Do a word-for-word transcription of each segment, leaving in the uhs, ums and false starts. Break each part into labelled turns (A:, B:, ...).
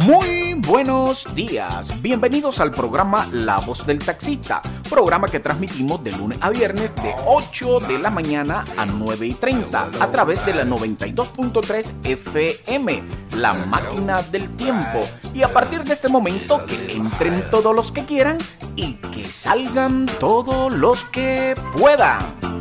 A: Muy buenos días, bienvenidos al programa La Voz del Taxista, programa que transmitimos de lunes a viernes de ocho de la mañana a nueve y treinta a través de la noventa y dos punto tres F M, la máquina del tiempo. Y a partir de este momento que entren todos los que quieran y que salgan todos los que puedan.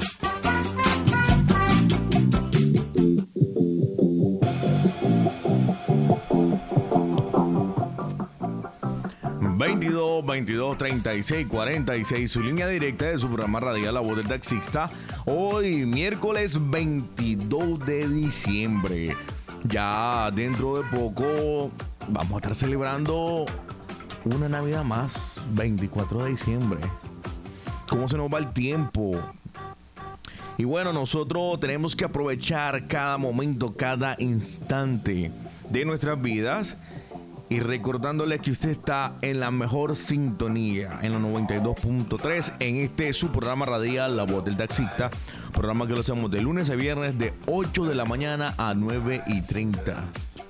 B: veintidós, veintidós, treinta y seis, cuarenta y seis, su línea directa de su programa radial La Voz del Taxista. Hoy, miércoles veintidós de diciembre. Ya dentro de poco vamos a estar celebrando una Navidad más, veinticuatro de diciembre. ¿Cómo se nos va el tiempo? Y bueno, nosotros tenemos que aprovechar cada momento, cada instante de nuestras vidas. Y recordándole que usted está en la mejor sintonía, en la noventa y dos punto tres, en este su programa radial La Voz del Taxista. Programa que lo hacemos de lunes a viernes de ocho de la mañana a nueve y treinta.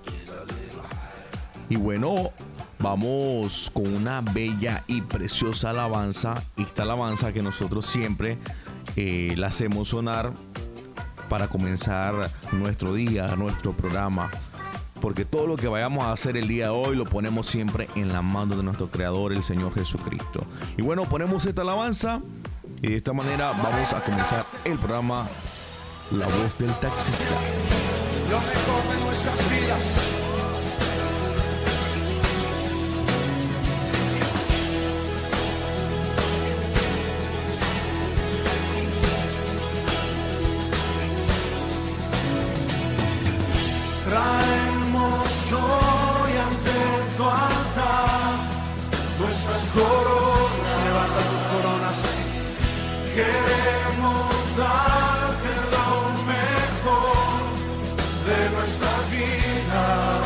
B: Y bueno, vamos con una bella y preciosa alabanza. Esta alabanza que nosotros siempre eh, la hacemos sonar para comenzar nuestro día, nuestro programa. Porque todo lo que vayamos a hacer el día de hoy lo ponemos siempre en la mano de nuestro Creador, el Señor Jesucristo. Y bueno, ponemos esta alabanza y de esta manera vamos a comenzar el programa La Voz del Taxista.
C: Lo mejor de nuestras vidas. Traemos hoy ante tu altar nuestras coronas, levanta tus coronas. Queremos darte lo mejor de nuestras vidas.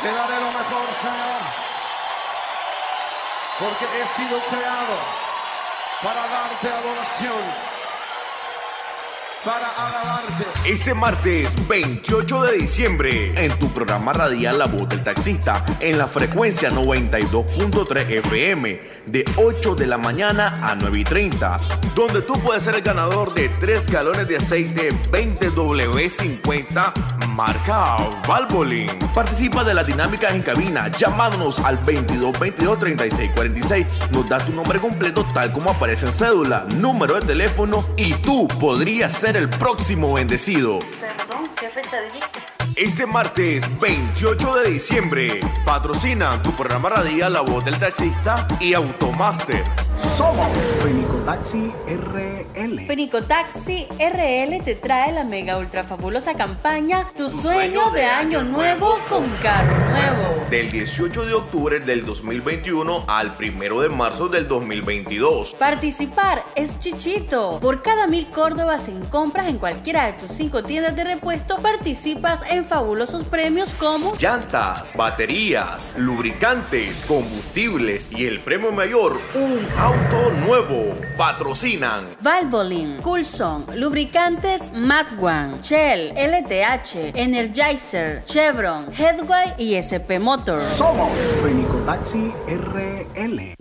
C: Te daré lo mejor, Señor, porque he sido creado para darte adoración, para alabarte.
B: Este martes veintiocho de diciembre, en tu programa radial La Voz del Taxista, en la frecuencia noventa y dos punto tres F M, de ocho de la mañana a nueve y treinta, donde tú puedes ser el ganador de tres galones de aceite veinte W cincuenta marca Valvoline. Participa de las dinámicas en cabina llamándonos al veintidós veintidós treinta y seis cuarenta y seis. Nos das tu nombre completo tal como aparece en cédula, número de teléfono, y tú podrías ser el próximo bendecido.
D: Perdón, ¿qué fecha dijiste?
B: Este martes veintiocho de diciembre patrocinan tu programa radial La Voz del Taxista y Automaster.
A: Somos Fenicotaxi R L.
D: Fenicotaxi R L te trae la mega ultra fabulosa campaña Tu, tu sueño, sueño de, de año, año nuevo, nuevo con carro nuevo.
B: Del dieciocho de octubre del dos mil veintiuno al primero de marzo del dos mil veintidós.
D: Participar es chichito. Por cada mil córdobas en compras en cualquiera de tus cinco tiendas de repuesto, participas en fabulosos premios como
B: llantas, baterías, lubricantes, combustibles y el premio mayor, un auto nuevo. Patrocinan
D: Valvoline, Coulson, Lubricantes Matwan, Shell, L T H, Energizer, Chevron, Headway y S P Motors.
A: Somos Fenicotaxi R L.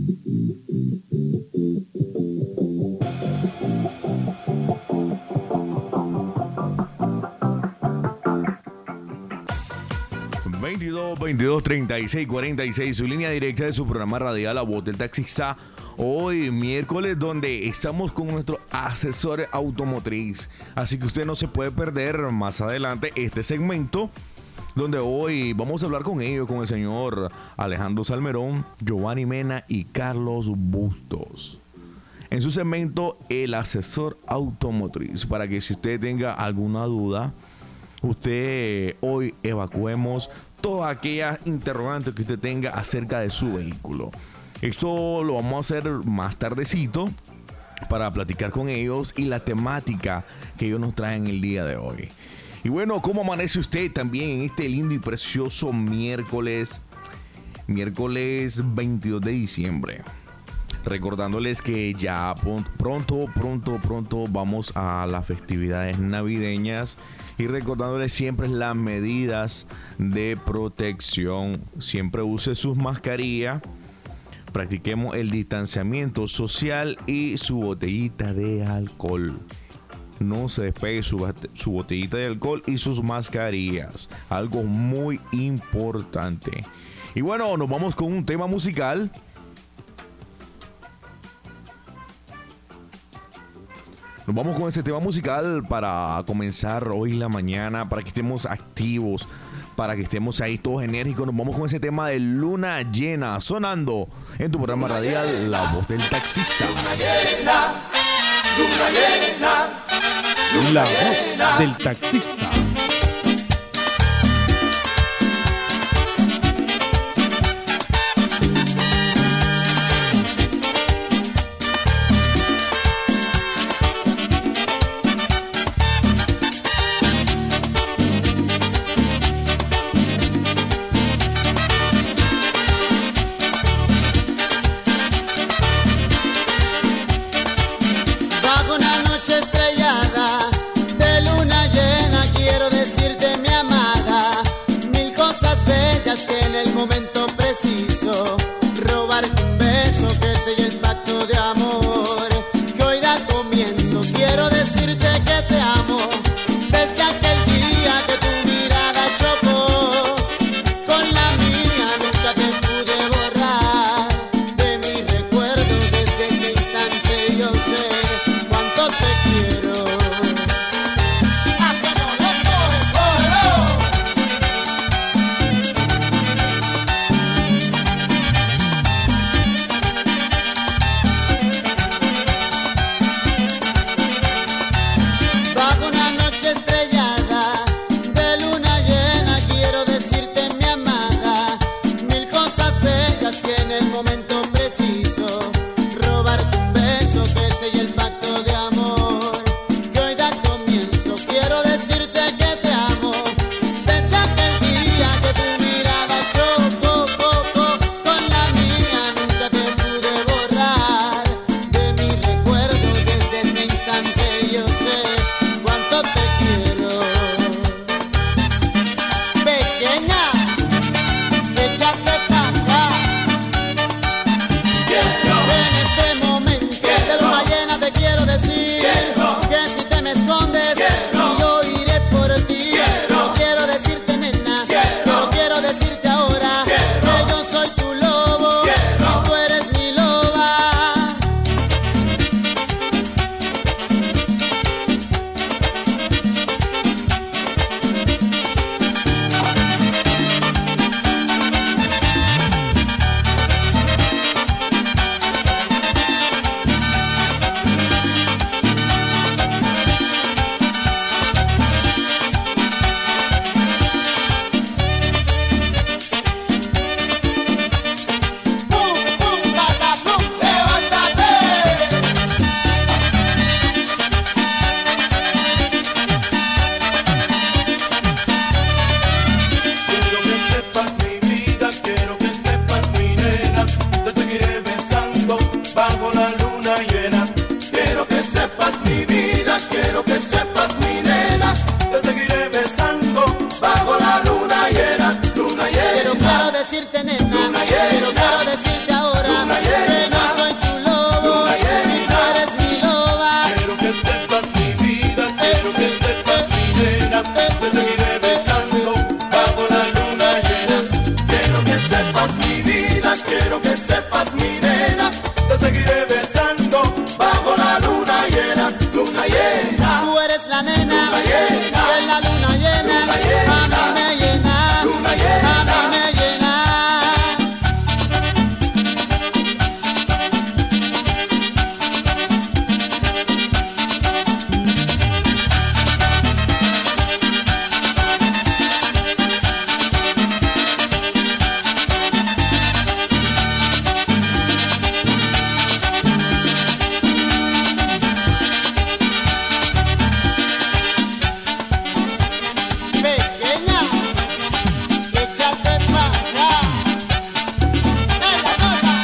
B: veintidós veintidós treinta y seis cuarenta y seis, su línea directa de su programa radial La Voz del Taxista. Hoy miércoles, donde estamos con nuestro asesor automotriz, así que usted no se puede perder más adelante este segmento, donde hoy vamos a hablar con ellos, con el señor Alejandro Salmerón, Giovanni Mena y Carlos Bustos, en su segmento El Asesor Automotriz, para que si usted tenga alguna duda, usted hoy evacuemos todas aquellas interrogantes que usted tenga acerca de su vehículo. Esto lo vamos a hacer más tardecito para platicar con ellos y la temática que ellos nos traen el día de hoy. Y bueno, ¿cómo amanece usted también en este lindo y precioso miércoles? Miércoles veintidós de diciembre. Recordándoles que ya pronto, pronto, pronto vamos a las festividades navideñas. Y recordándoles siempre las medidas de protección. Siempre use sus mascarillas. Practiquemos el distanciamiento social y su botellita de alcohol. No se despegue su, su botellita de alcohol y sus mascarillas. Algo muy importante. Y bueno, nos vamos con un tema musical. Nos vamos con ese tema musical para comenzar hoy la mañana, para que estemos activos, para que estemos ahí todos enérgicos. Nos vamos con ese tema de Luna Llena, sonando en tu programa radial La Voz del Taxista.
C: Luna llena, luna llena,
A: La Voz del Taxista.
E: Bajo una noche estrellada de luna llena quiero
C: te seguiré besando bajo la luna llena. Quiero que sepas mi vida, quiero que sepas mi nena, te seguiré besando bajo la luna llena, luna llena.
E: Tú eres la nena,
C: luna llena,
E: de la luna llena,
C: luna llena,
E: a mí me llena,
C: luna llena,
E: a mí me llena. Pequeña, échate pa' acá. ¡Es la cosa!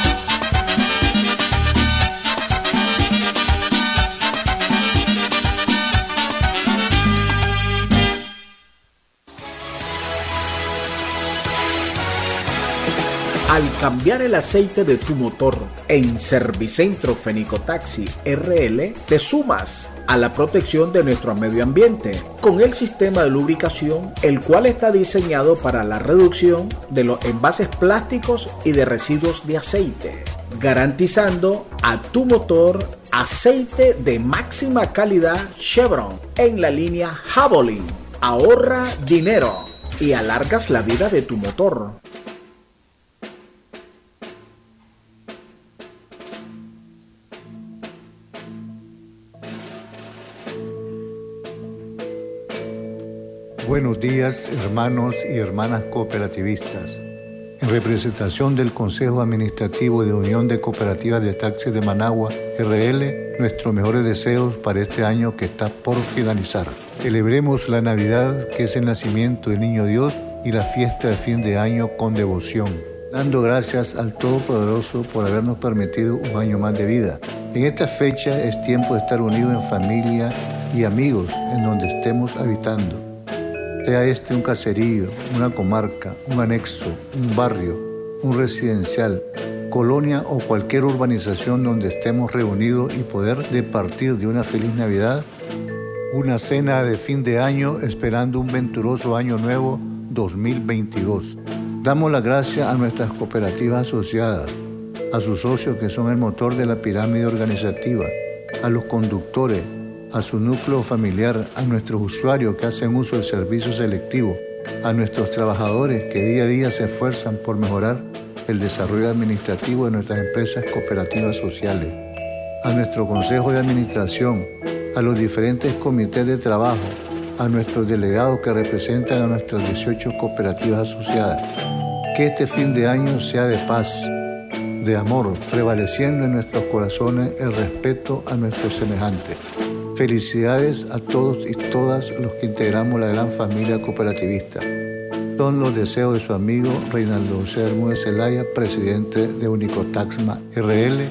A: Al cambiar el aceite de tu motor en Servicentro Fenicotaxi R L, te sumas a la protección de nuestro medio ambiente con el sistema de lubricación, el cual está diseñado para la reducción de los envases plásticos y de residuos de aceite, garantizando a tu motor aceite de máxima calidad Chevron en la línea Javelin. Ahorra dinero y alargas la vida de tu motor.
F: Buenos días, hermanos y hermanas cooperativistas. En representación del Consejo Administrativo de Unión de Cooperativas de Taxis de Managua, R L, nuestros mejores deseos para este año que está por finalizar. Celebremos la Navidad, que es el nacimiento del Niño Dios, y la fiesta de fin de año con devoción, dando gracias al Todopoderoso por habernos permitido un año más de vida. En esta fecha es tiempo de estar unidos en familia y amigos en donde estemos habitando. Sea este un caserío, una comarca, un anexo, un barrio, un residencial, colonia o cualquier urbanización donde estemos reunidos y poder departir de una feliz Navidad, una cena de fin de año esperando un venturoso año nuevo dos mil veintidós. Damos las gracias a nuestras cooperativas asociadas, a sus socios que son el motor de la pirámide organizativa, a los conductores, a su núcleo familiar, a nuestros usuarios que hacen uso del servicio selectivo, a nuestros trabajadores que día a día se esfuerzan por mejorar el desarrollo administrativo de nuestras empresas cooperativas sociales, a nuestro consejo de administración, a los diferentes comités de trabajo, a nuestros delegados que representan a nuestras dieciocho cooperativas asociadas. Que este fin de año sea de paz, de amor, prevaleciendo en nuestros corazones el respeto a nuestros semejantes. Felicidades a todos y todas los que integramos la gran familia cooperativista. Son los deseos de su amigo Reinaldo José Bermúdez Zelaya, presidente de Unicotaxma R L.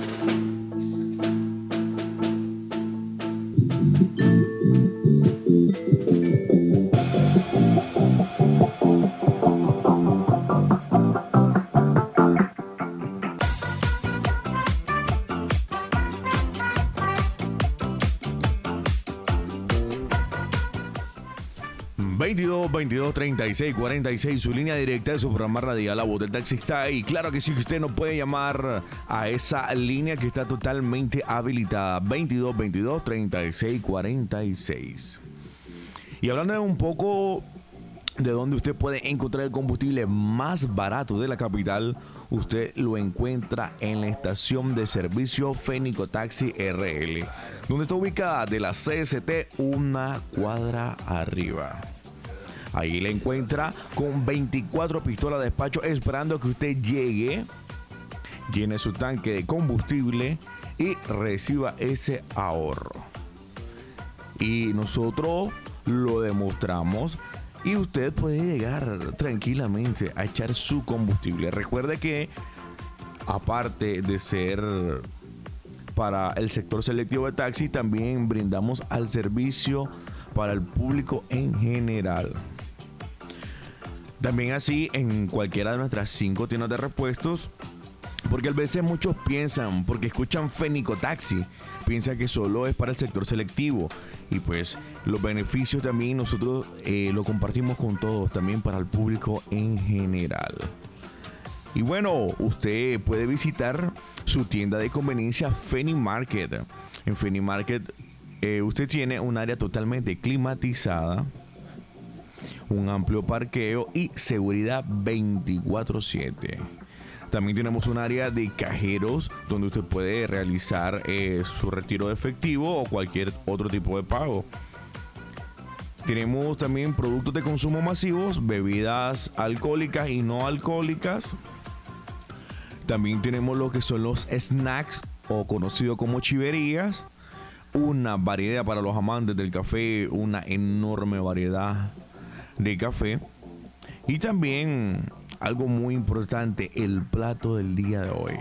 B: veintidós, veintidós, treinta y seis, cuarenta y seis, su línea directa de su programa radial La Voz del Taxista. Y claro que sí, que usted no puede llamar a esa línea que está totalmente habilitada. veintidós, veintidós, treinta y seis, cuarenta y seis. Y hablando de un poco de dónde usted puede encontrar el combustible más barato de la capital, usted lo encuentra en la estación de servicio Fenicotaxi R L, donde está ubicada de la C S T una cuadra arriba. Ahí la encuentra con veinticuatro pistolas de despacho esperando que usted llegue, llene su tanque de combustible y reciba ese ahorro. Y nosotros lo demostramos y usted puede llegar tranquilamente a echar su combustible. Recuerde que aparte de ser para el sector selectivo de taxi, también brindamos al servicio para el público en general. También así en cualquiera de nuestras cinco tiendas de repuestos, porque a veces muchos piensan, porque escuchan Fenicotaxi, piensa que solo es para el sector selectivo. Y pues los beneficios también nosotros eh, lo compartimos con todos, también para el público en general. Y bueno, usted puede visitar su tienda de conveniencia Feni Market. En Feni Market eh, usted tiene un área totalmente climatizada, un amplio parqueo y seguridad veinticuatro siete. También tenemos un área de cajeros donde usted puede realizar eh, su retiro de efectivo o cualquier otro tipo de pago. Tenemos también productos de consumo masivos, bebidas alcohólicas y no alcohólicas. También tenemos lo que son los snacks o conocido como chiverías. Una variedad para los amantes del café, una enorme variedad de café. Y también algo muy importante, el plato del día de hoy,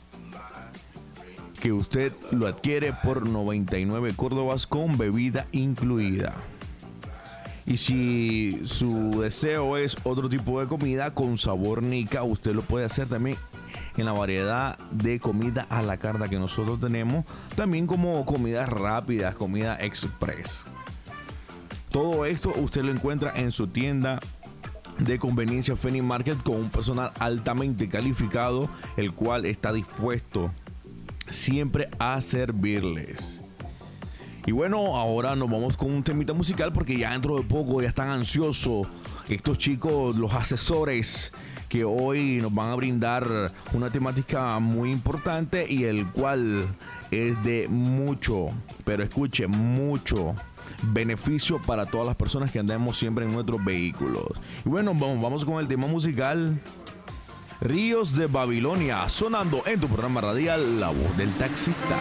B: que usted lo adquiere por noventa y nueve córdobas con bebida incluida. Y si su deseo es otro tipo de comida con sabor nica, usted lo puede hacer también en la variedad de comida a la carta que nosotros tenemos, también como comidas rápidas, comida express. Todo esto usted lo encuentra en su tienda de conveniencia Feni Market con un personal altamente calificado, el cual está dispuesto siempre a servirles. Y bueno, ahora nos vamos con un temita musical porque ya dentro de poco ya están ansiosos estos chicos, los asesores, que hoy nos van a brindar una temática muy importante y el cual es de mucho, pero escuche, mucho beneficio para todas las personas que andamos siempre en nuestros vehículos. Y bueno, vamos, vamos con el tema musical Ríos de Babilonia, sonando en tu programa radial La Voz del Taxista.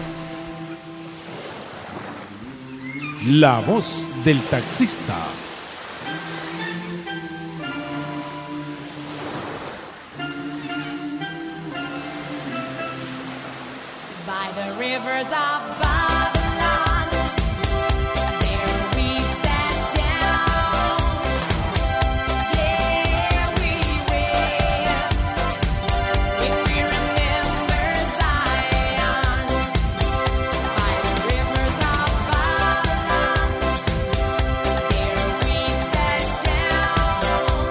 G: La Voz del Taxista.
H: By the rivers of Babylon, there we sat down. Yeah, we wept when we remembered Zion. By the rivers of Babylon, there we sat down.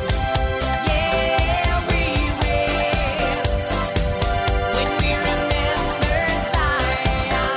H: Yeah, we wept when we remembered Zion.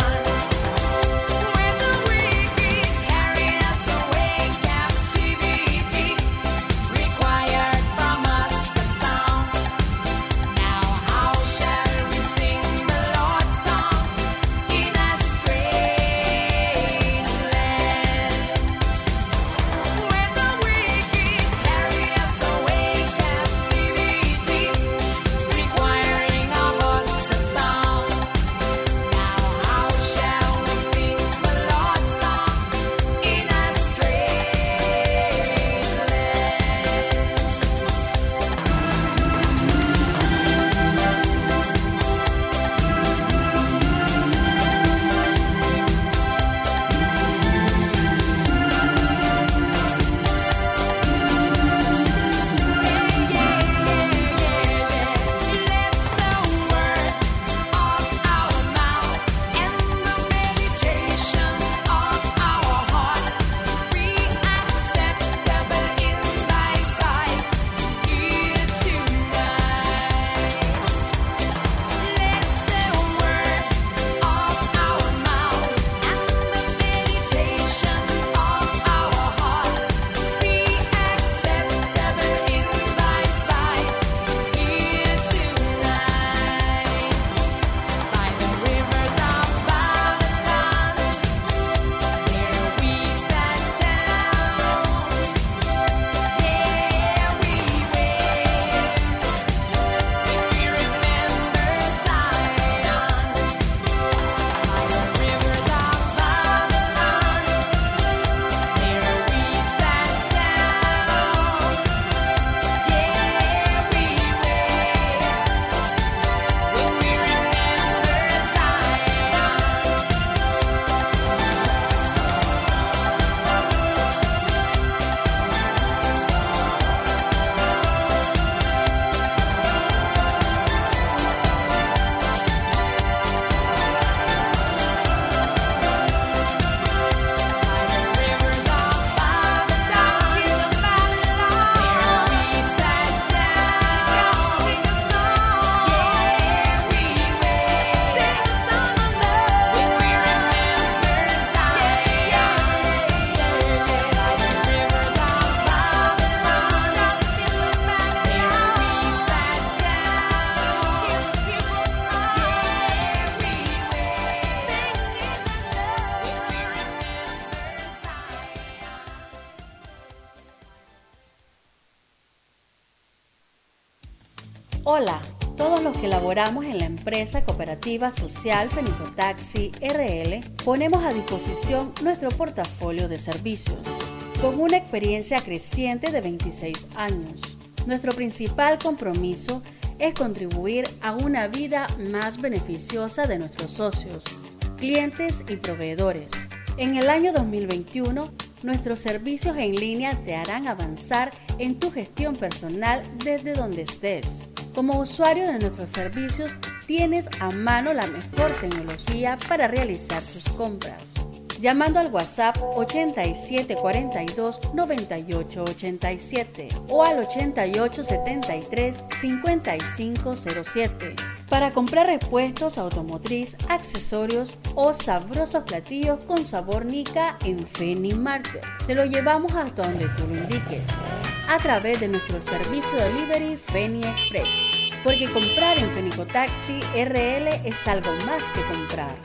D: Hola, todos los que laboramos en la empresa cooperativa social Fenicotaxi R L ponemos a disposición nuestro portafolio de servicios. Con una experiencia creciente de veintiséis años, nuestro principal compromiso es contribuir a una vida más beneficiosa de nuestros socios, clientes y proveedores. En el año dos mil veintiuno, nuestros servicios en línea te harán avanzar en tu gestión personal desde donde estés. Como usuario de nuestros servicios, tienes a mano la mejor tecnología para realizar tus compras. Llamando al WhatsApp ochenta y siete cuarenta y dos noventa y ocho ochenta y siete o al ochenta y ocho setenta y tres cincuenta y cinco cero siete para comprar repuestos automotriz, accesorios o sabrosos platillos con sabor Nica en Feni Market. Te lo llevamos hasta donde tú lo indiques a través de nuestro servicio de delivery Feni Express, porque comprar en Fenicotaxi R L es algo más que comprar.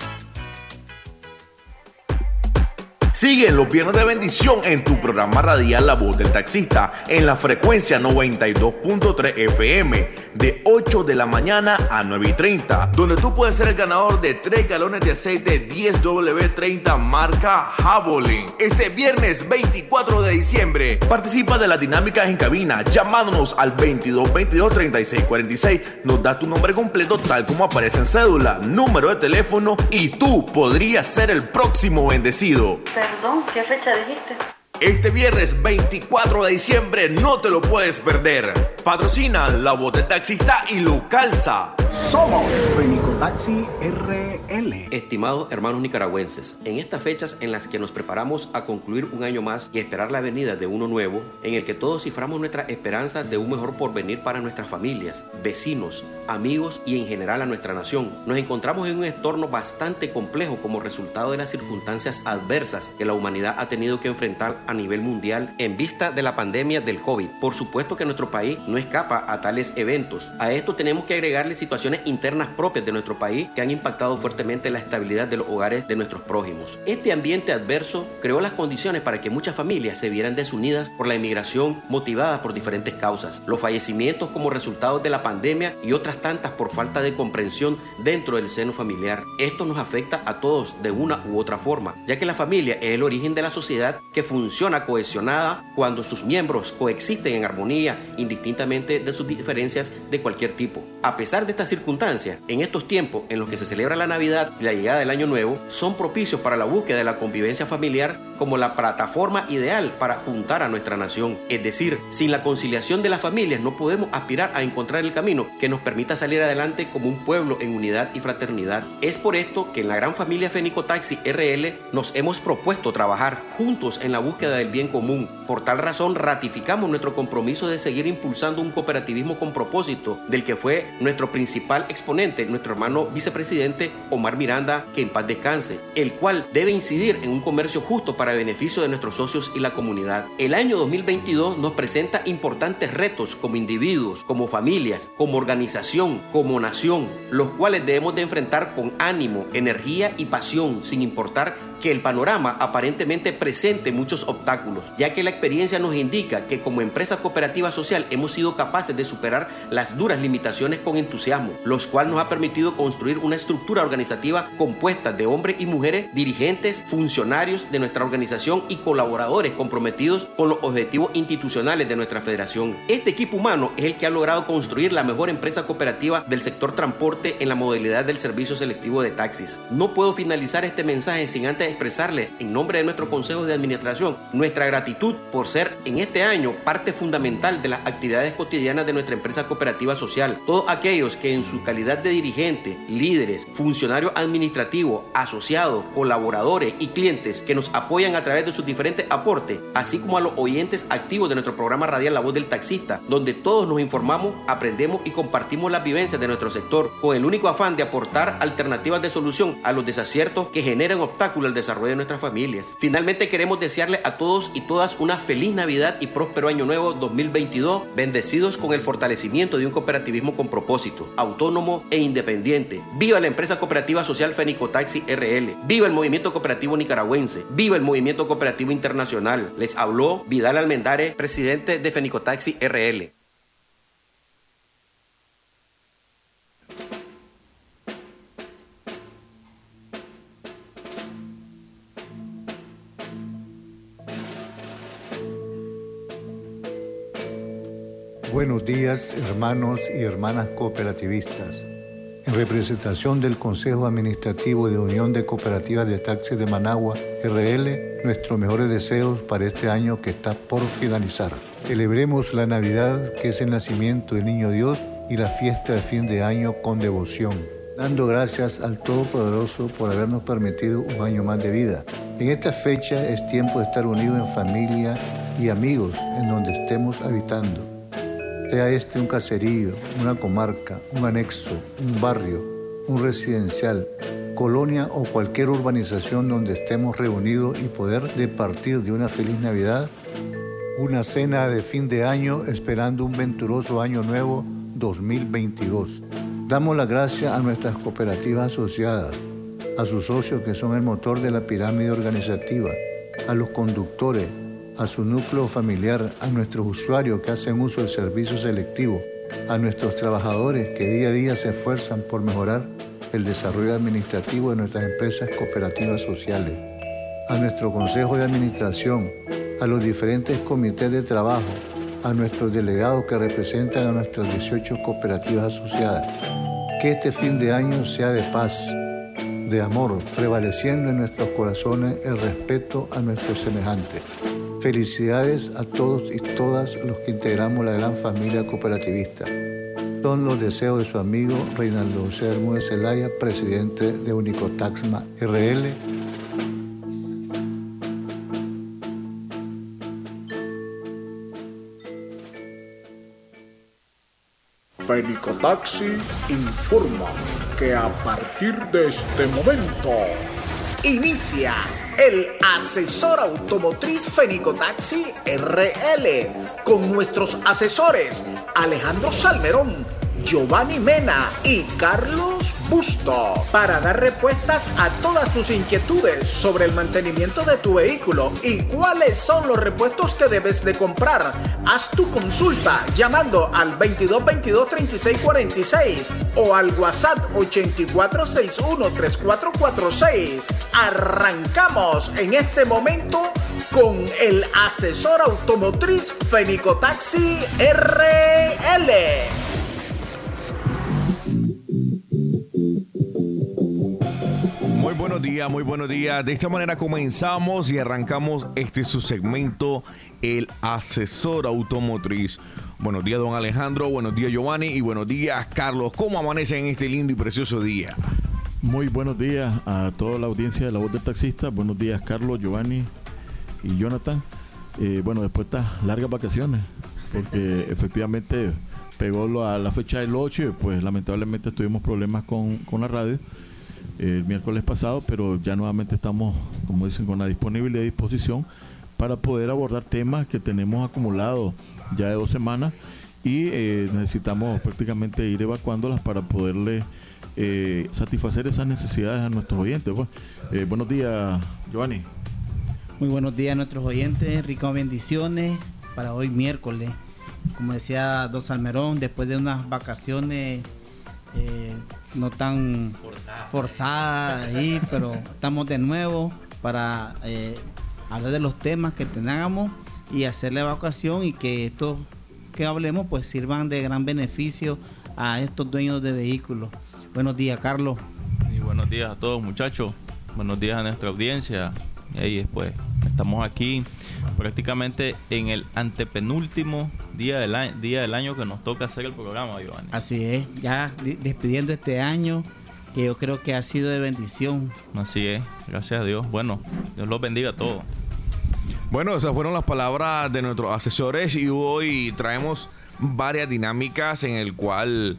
B: Sigue los viernes de bendición en tu programa radial La Voz del Taxista en la frecuencia noventa y dos punto tres F M de ocho de la mañana a nueve y treinta, donde tú puedes ser el ganador de tres galones de aceite diez W treinta marca Javelin. Este viernes veinticuatro de diciembre participa de las dinámicas en cabina llamándonos al veintidós veintidós treinta y seis cuarenta y seis. Nos das tu nombre completo tal como aparece en cédula, número de teléfono y tú podrías ser el próximo bendecido.
D: Perdón, ¿qué fecha dijiste?
B: Este viernes veinticuatro de diciembre no te lo puedes perder. Patrocina La Voz del Taxista y Lucalza.
A: Somos Fenicotaxi R L.
I: Estimados hermanos nicaragüenses, en estas fechas en las que nos preparamos a concluir un año más y esperar la venida de uno nuevo, en el que todos ciframos nuestra esperanza de un mejor porvenir para nuestras familias, vecinos, amigos y en general a nuestra nación, nos encontramos en un entorno bastante complejo como resultado de las circunstancias adversas que la humanidad ha tenido que enfrentar a nivel mundial en vista de la pandemia del COVID. Por supuesto que nuestro país no escapa a tales eventos. A esto tenemos que agregarle situaciones internas propias de nuestro país que han impactado fuertemente la estabilidad de los hogares de nuestros prójimos. Este ambiente adverso creó las condiciones para que muchas familias se vieran desunidas por la inmigración motivada por diferentes causas, los fallecimientos como resultado de la pandemia y otras tantas por falta de comprensión dentro del seno familiar. Esto nos afecta a todos de una u otra forma, ya que la familia es el origen de la sociedad que funciona cohesionada cuando sus miembros coexisten en armonía indistintamente de sus diferencias de cualquier tipo. A pesar de estas circunstancias, en estos tiempos en los que se celebra la Navidad y la llegada del Año Nuevo, son propicios para la búsqueda de la convivencia familiar como la plataforma ideal para juntar a nuestra nación. Es decir, sin la conciliación de las familias no podemos aspirar a encontrar el camino que nos permita salir adelante como un pueblo en unidad y fraternidad. Es por esto que en la gran familia Fenicotaxi R L nos hemos propuesto trabajar juntos en la búsqueda del bien común. Por tal razón, ratificamos nuestro compromiso de seguir impulsando un cooperativismo con propósito, del que fue nuestro principal exponente, nuestro hermano vicepresidente Omar Miranda, que en paz descanse, el cual debe incidir en un comercio justo para beneficio de nuestros socios y la comunidad. El año dos mil veintidós nos presenta importantes retos como individuos, como familias, como organización, como nación, los cuales debemos de enfrentar con ánimo, energía y pasión, sin importar que el panorama aparentemente presente muchos obstáculos, ya que la experiencia nos indica que como empresa cooperativa social hemos sido capaces de superar las duras limitaciones con entusiasmo, los cuales nos ha permitido construir una estructura organizativa compuesta de hombres y mujeres, dirigentes, funcionarios de nuestra organización y colaboradores comprometidos con los objetivos institucionales de nuestra federación. Este equipo humano es el que ha logrado construir la mejor empresa cooperativa del sector transporte en la modalidad del servicio selectivo de taxis. No puedo finalizar este mensaje sin antes expresarles en nombre de nuestro Consejo de Administración nuestra gratitud por ser en este año parte fundamental de las actividades cotidianas de nuestra empresa cooperativa social. Todos aquellos que en su calidad de dirigentes, líderes, funcionarios administrativos, asociados, colaboradores y clientes que nos apoyan a través de sus diferentes aportes, así como a los oyentes activos de nuestro programa radial La Voz del Taxista, donde todos nos informamos, aprendemos y compartimos las vivencias de nuestro sector con el único afán de aportar alternativas de solución a los desaciertos que generan obstáculos al desarrollo de nuestras familias. Finalmente queremos desearle a todos y todas una feliz Navidad y próspero Año Nuevo dos mil veintidós, bendecidos con el fortalecimiento de un cooperativismo con propósito, autónomo e independiente. Viva la empresa cooperativa social Fenicotaxi R L, viva el movimiento cooperativo nicaragüense, viva el movimiento cooperativo internacional. Les habló Vidal Almendares, presidente de Fenicotaxi R L.
F: Buenos días, hermanos y hermanas cooperativistas. En representación del Consejo Administrativo de Unión de Cooperativas de Taxis de Managua, R L, nuestros mejores deseos para este año que está por finalizar. Celebremos la Navidad, que es el nacimiento del Niño Dios, y la fiesta de fin de año con devoción, dando gracias al Todopoderoso por habernos permitido un año más de vida. En esta fecha es tiempo de estar unidos en familia y amigos en donde estemos habitando. Sea este un caserío, una comarca, un anexo, un barrio, un residencial, colonia o cualquier urbanización donde estemos reunidos y poder departir de una feliz Navidad, una cena de fin de año esperando un venturoso año nuevo dos mil veintidós. Damos las gracias a nuestras cooperativas asociadas, a sus socios que son el motor de la pirámide organizativa, a los conductores, a su núcleo familiar, a nuestros usuarios que hacen uso del servicio selectivo, a nuestros trabajadores que día a día se esfuerzan por mejorar el desarrollo administrativo de nuestras empresas cooperativas sociales, a nuestro consejo de administración, a los diferentes comités de trabajo, a nuestros delegados que representan a nuestras dieciocho cooperativas asociadas. Que este fin de año sea de paz, de amor, prevaleciendo en nuestros corazones el respeto a nuestros semejantes. Felicidades a todos y todas los que integramos la gran familia cooperativista. Son los deseos de su amigo Reinaldo José Bermúdez Zelaya, presidente de Unicotaxma R L.
J: Fenicotaxi informa que a partir de este momento
A: Inicia el asesor automotriz Fenicotaxi R L con nuestros asesores Alejandro Salmerón, Giovanni Mena y Carlos Busto para dar respuestas a todas tus inquietudes sobre el mantenimiento de tu vehículo y cuáles son los repuestos que debes de comprar. Haz tu consulta llamando al veintidós veintidós treinta y seis cuarenta y seis o al WhatsApp ochenta y cuatro sesenta y uno treinta y cuatro cuarenta y seis. Arrancamos en este momento con el asesor automotriz Fenicotaxi R L.
B: Muy buenos días, muy buenos días. De esta manera comenzamos y arrancamos este su segmento, el asesor automotriz. Buenos días, don Alejandro, buenos días, Giovanni, y buenos días, Carlos. ¿Cómo amanecen en este lindo y precioso día?
G: Muy buenos días a toda la audiencia de La Voz del Taxista. Buenos días, Carlos, Giovanni y Jonathan. Eh, bueno, después de estas largas vacaciones, porque efectivamente pegó la, la fecha del ocho y pues lamentablemente tuvimos problemas con, con la radio el miércoles pasado, pero ya nuevamente estamos, como dicen, con la disponibilidad y disposición para poder abordar temas que tenemos acumulados ya de dos semanas y eh, necesitamos prácticamente ir evacuándolas para poderle eh, satisfacer esas necesidades a nuestros oyentes. Pues, eh, buenos días, Giovanni.
K: Muy buenos días a nuestros oyentes, ricas bendiciones para hoy miércoles. Como decía don Salmerón, después de unas vacaciones eh, no tan forzadas, forzada ahí, pero estamos de nuevo para eh, hablar de los temas que tengamos y hacer la evacuación y que estos que hablemos pues sirvan de gran beneficio a estos dueños de vehículos. Buenos días, Carlos.
L: Y buenos días a todos, muchachos. Buenos días a nuestra audiencia. Y ahí después estamos aquí prácticamente en el antepenúltimo día del año, día del año que nos toca hacer el programa, Giovanni.
K: Así es, ya despidiendo este año que yo creo que ha sido de bendición.
L: Así es, gracias a Dios. Bueno, Dios los bendiga a todos.
B: Bueno, esas fueron las palabras de nuestros asesores y hoy traemos varias dinámicas en el cual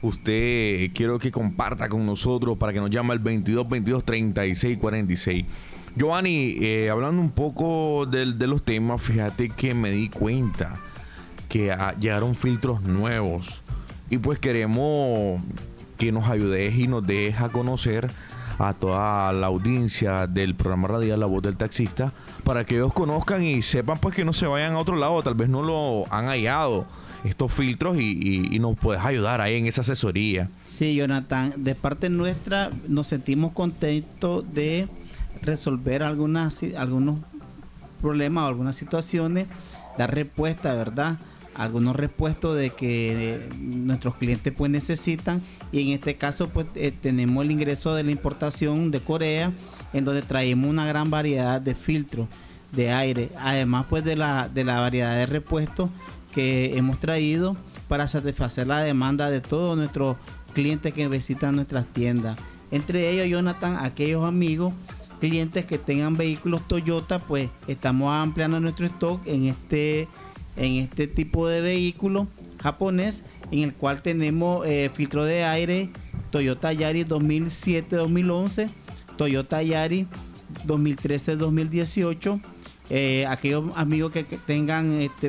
B: usted quiero que comparta con nosotros para que nos llame al veintidós veintidós treinta y seis cuarenta y seis. Giovanni, eh, hablando un poco de, de los temas, fíjate que me di cuenta que ah, llegaron filtros nuevos y pues queremos que nos ayudes y nos dejes a conocer a toda la audiencia del programa radial La Voz del Taxista para que ellos conozcan y sepan pues que no se vayan a otro lado, tal vez no lo han hallado estos filtros y, y, y nos puedes ayudar ahí en esa asesoría.
K: Sí, Jonathan, de parte nuestra nos sentimos contentos de resolver algunas algunos problemas o algunas situaciones, dar respuesta, ¿verdad?, algunos repuestos de que eh, nuestros clientes pues necesitan, y en este caso pues eh, tenemos el ingreso de la importación de Corea, en donde traemos una gran variedad de filtros de aire, además pues de la, de la variedad de repuestos que hemos traído para satisfacer la demanda de todos nuestros clientes que visitan nuestras tiendas. Entre ellos, Jonathan, aquellos amigos, clientes que tengan vehículos Toyota, pues estamos ampliando nuestro stock en este, en este tipo de vehículo japonés, en el cual tenemos eh, filtro de aire Toyota Yaris dos mil siete dos mil once, Toyota Yaris dos mil trece dos mil dieciocho. Eh, aquellos amigos que, que tengan este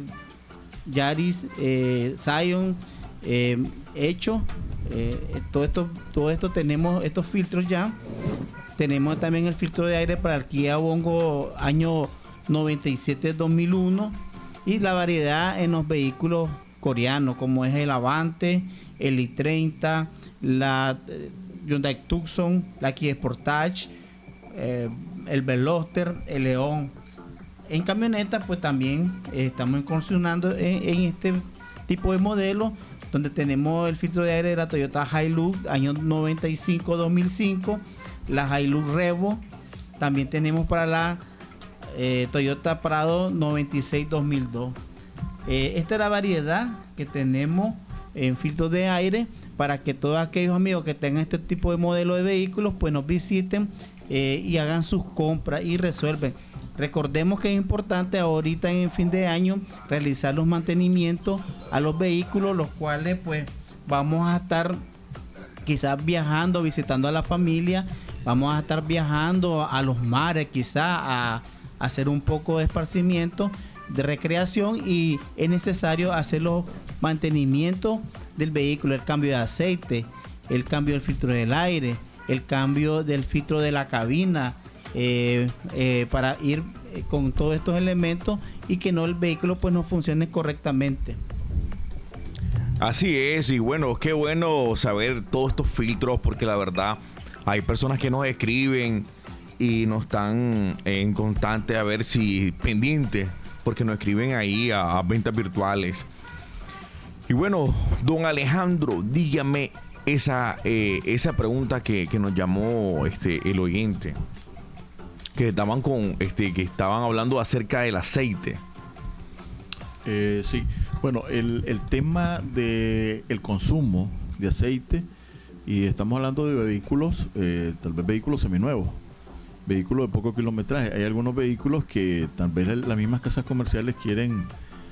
K: Yaris, eh, Scion, eh, hecho, eh, todo esto, todo esto tenemos estos filtros ya. Tenemos también el filtro de aire para el Kia Bongo año noventa y siete dos mil uno, y la variedad en los vehículos coreanos como es el Avante, el i treinta, la eh, Hyundai Tucson, la Kia Sportage, eh, el Veloster, el León. En camioneta pues también eh, estamos incursionando en, en este tipo de modelo, donde tenemos el filtro de aire de la Toyota Hilux año noventa y cinco dos mil cinco, la Hilux Revo. También tenemos para la eh, Toyota Prado noventa y seis dos mil dos. Eh, esta es la variedad que tenemos en filtros de aire, para que todos aquellos amigos que tengan este tipo de modelo de vehículos pues nos visiten eh, y hagan sus compras y resuelven. Recordemos que es importante ahorita en el fin de año realizar los mantenimientos a los vehículos, los cuales pues vamos a estar quizás viajando, visitando a la familia, vamos a estar viajando a los mares quizás a, a hacer un poco de esparcimiento, de recreación, y es necesario hacer los mantenimientos del vehículo, el cambio de aceite, el cambio del filtro del aire, el cambio del filtro de la cabina, eh, eh, para ir eh, con todos estos elementos y que no el vehículo pues no funcione correctamente.
B: Así es, y bueno, qué bueno saber todos estos filtros, porque la verdad hay personas que nos escriben y nos están en constante a ver si pendientes, porque nos escriben ahí a, a ventas virtuales. Y bueno, don Alejandro, dígame esa, eh, esa pregunta que, que nos llamó este, el oyente, que estaban con este, que estaban hablando acerca del aceite.
G: Eh, sí, bueno, el, el tema de el consumo de aceite, y estamos hablando de vehículos, eh, tal vez vehículos seminuevos, vehículos de poco kilometraje. Hay algunos vehículos que tal vez las mismas casas comerciales quieren,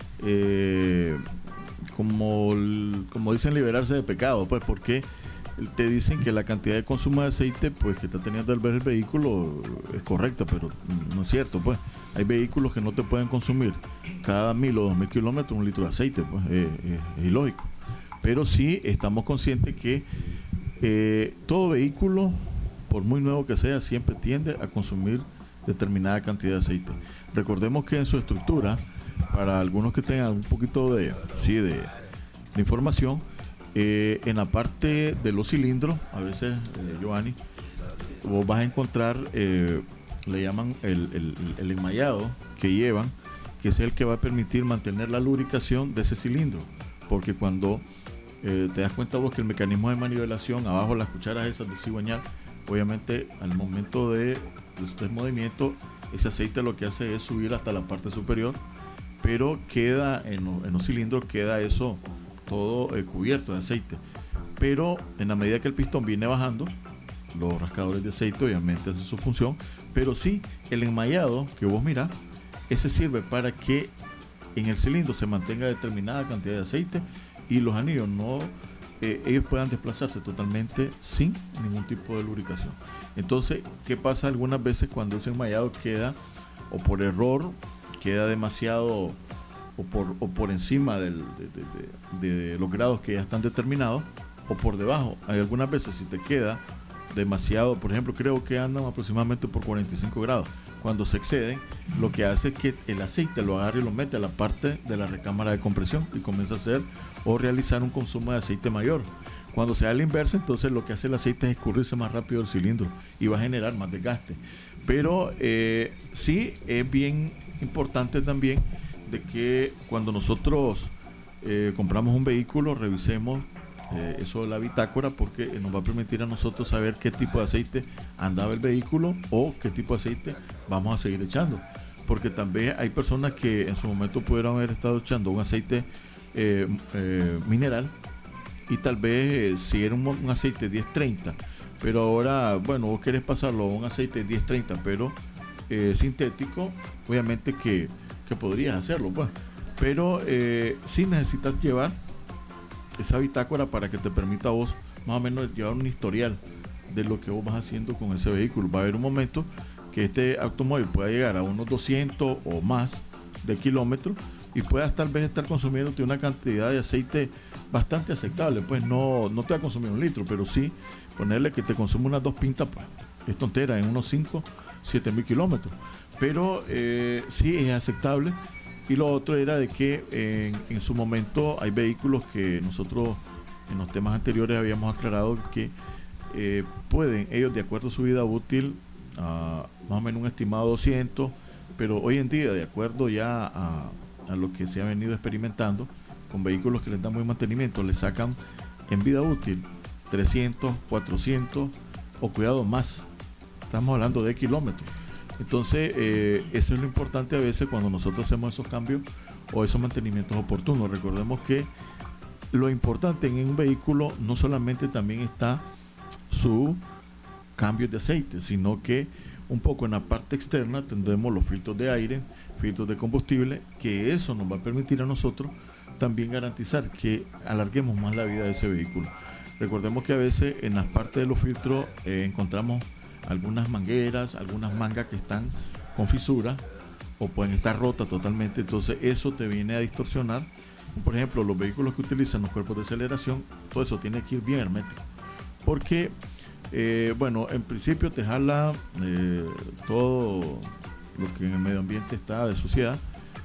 G: eh, como, como dicen, liberarse de pecado, pues porque te dicen que la cantidad de consumo de aceite pues que está teniendo tal vez el vehículo es correcta, pero no es cierto. Pues hay vehículos que no te pueden consumir cada mil o dos mil kilómetros un litro de aceite, pues es, es, es ilógico. Pero sí estamos conscientes que eh, todo vehículo, por muy nuevo que sea, siempre tiende a consumir determinada cantidad de aceite. Recordemos que en su estructura, para algunos que tengan un poquito de, sí, de, de información, eh, en la parte de los cilindros, a veces, eh, Giovanni, vos vas a encontrar, eh, le llaman el, el, el enmallado que llevan, que es el que va a permitir mantener la lubricación de ese cilindro, porque cuando eh, te das cuenta vos que el mecanismo de manivelación, abajo las cucharas esas del cigüeñal, obviamente al momento de, de movimiento, ese aceite lo que hace es subir hasta la parte superior, pero queda en, lo, en los cilindros, queda eso todo eh, cubierto de aceite. Pero en la medida que el pistón viene bajando, los rascadores de aceite obviamente hacen su función, pero sí, el enmallado que vos mirás, ese sirve para que en el cilindro se mantenga determinada cantidad de aceite y los anillos no, eh, ellos puedan desplazarse totalmente sin ningún tipo de lubricación. Entonces, ¿qué pasa algunas veces cuando ese enmallado queda, o por error, queda demasiado o por, o por encima del, de, de, de, de los grados que ya están determinados, o por debajo? Hay algunas veces si te queda demasiado, por ejemplo, creo que andan aproximadamente por cuarenta y cinco grados. Cuando se exceden, lo que hace es que el aceite lo agarre y lo mete a la parte de la recámara de compresión y comienza a hacer o realizar un consumo de aceite mayor. Cuando se da la inversa, entonces lo que hace el aceite es escurrirse más rápido el cilindro y va a generar más desgaste. Pero eh, sí es bien importante también de que cuando nosotros eh, compramos un vehículo, revisemos eh, eso de la bitácora, porque nos va a permitir a nosotros saber qué tipo de aceite andaba el vehículo o qué tipo de aceite vamos a seguir echando. Porque también hay personas que en su momento pudieron haber estado echando un aceite eh, eh, mineral, y tal vez eh, si era un, un aceite diez treinta, pero ahora, bueno, vos querés pasarlo a un aceite diez treinta, pero eh, sintético, obviamente que, que podrías hacerlo, pues. Pero eh, sí necesitas llevar esa bitácora para que te permita a vos más o menos llevar un historial de lo que vos vas haciendo con ese vehículo. Va a haber un momento que este automóvil pueda llegar a unos doscientos o más de kilómetros y puedas tal vez estar consumiéndote una cantidad de aceite bastante aceptable. Pues no, no te va a consumir un litro, pero sí ponerle que te consume unas dos pintas, pues es tontera, en unos cinco, siete mil kilómetros. Pero eh, sí es aceptable. Y lo otro era de que en, en su momento hay vehículos que nosotros en los temas anteriores habíamos aclarado que eh, pueden ellos, de acuerdo a su vida útil, a más o menos un estimado doscientos, pero hoy en día, de acuerdo ya a, a lo que se ha venido experimentando con vehículos que les dan buen mantenimiento, le sacan en vida útil trescientos, cuatrocientos o cuidado más. Estamos hablando de kilómetros. Entonces, eh, eso es lo importante a veces cuando nosotros hacemos esos cambios o esos mantenimientos oportunos. Recordemos que lo importante en un vehículo no solamente también está su cambio de aceite, sino que un poco en la parte externa tendremos los filtros de aire, filtros de combustible, que eso nos va a permitir a nosotros también garantizar que alarguemos más la vida de ese vehículo. Recordemos que a veces en las partes de los filtros eh, encontramos algunas mangueras, algunas mangas que están con fisuras o pueden estar rotas totalmente, entonces eso te viene a distorsionar. Por ejemplo, los vehículos que utilizan los cuerpos de aceleración, todo eso tiene que ir bien hermético, porque eh, bueno, en principio te jala eh, todo lo que en el medio ambiente está de suciedad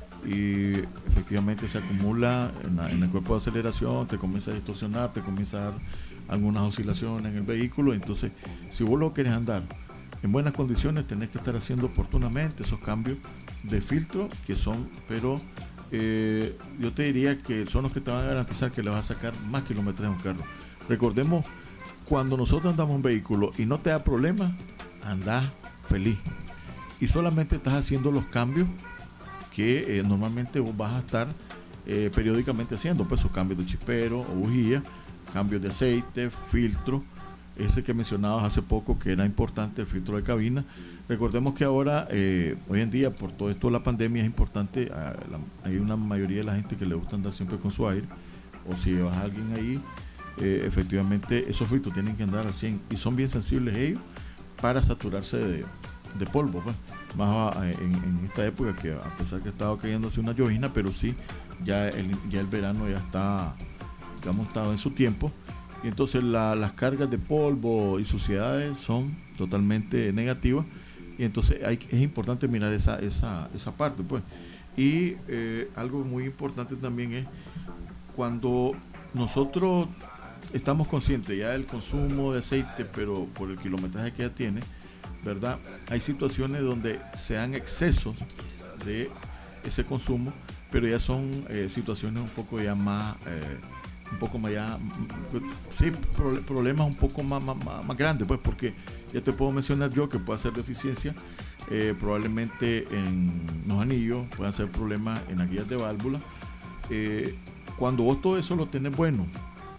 G: y efectivamente se acumula en, la, en el cuerpo de aceleración, te comienza a distorsionar, te comienza a dar algunas oscilaciones en el vehículo. Entonces, si vos lo querés andar en buenas condiciones, tenés que estar haciendo oportunamente esos cambios de filtro que son, pero eh, yo te diría que son los que te van a garantizar que le vas a sacar más kilómetros a un carro. Recordemos, cuando nosotros andamos en un vehículo y no te da problema, andás feliz y solamente estás haciendo los cambios que eh, normalmente vos vas a estar eh, periódicamente haciendo, pues esos cambios de chispero o bujía, cambios de aceite, filtro, ese que mencionabas hace poco que era importante, el filtro de cabina. Recordemos que ahora, eh, hoy en día, por todo esto de la pandemia, es importante, eh, la, hay una mayoría de la gente que le gusta andar siempre con su aire, o si llevas a alguien ahí, eh, efectivamente esos filtros tienen que andar al cien y son bien sensibles ellos para saturarse de, de polvo, pues. Más a, en, en esta época que a pesar que ha estado cayendo así una llovizna, pero sí, ya el, ya el verano ya está, digamos, estado en su tiempo, y entonces la, las cargas de polvo y suciedades son totalmente negativas, y entonces hay, es importante mirar esa, esa, esa parte, pues. Y eh, algo muy importante también es cuando nosotros estamos conscientes ya del consumo de aceite, pero por el kilometraje que ya tiene, ¿verdad? Hay situaciones donde se dan excesos de ese consumo, pero ya son eh, situaciones un poco ya más, eh, un poco más ya, sí, pro, problemas un poco más, más, más grandes, pues, porque ya te puedo mencionar yo que puede ser deficiencia, eh, probablemente en los anillos, pueden ser problemas en las guías de válvula. Eh, cuando vos todo eso lo tenés bueno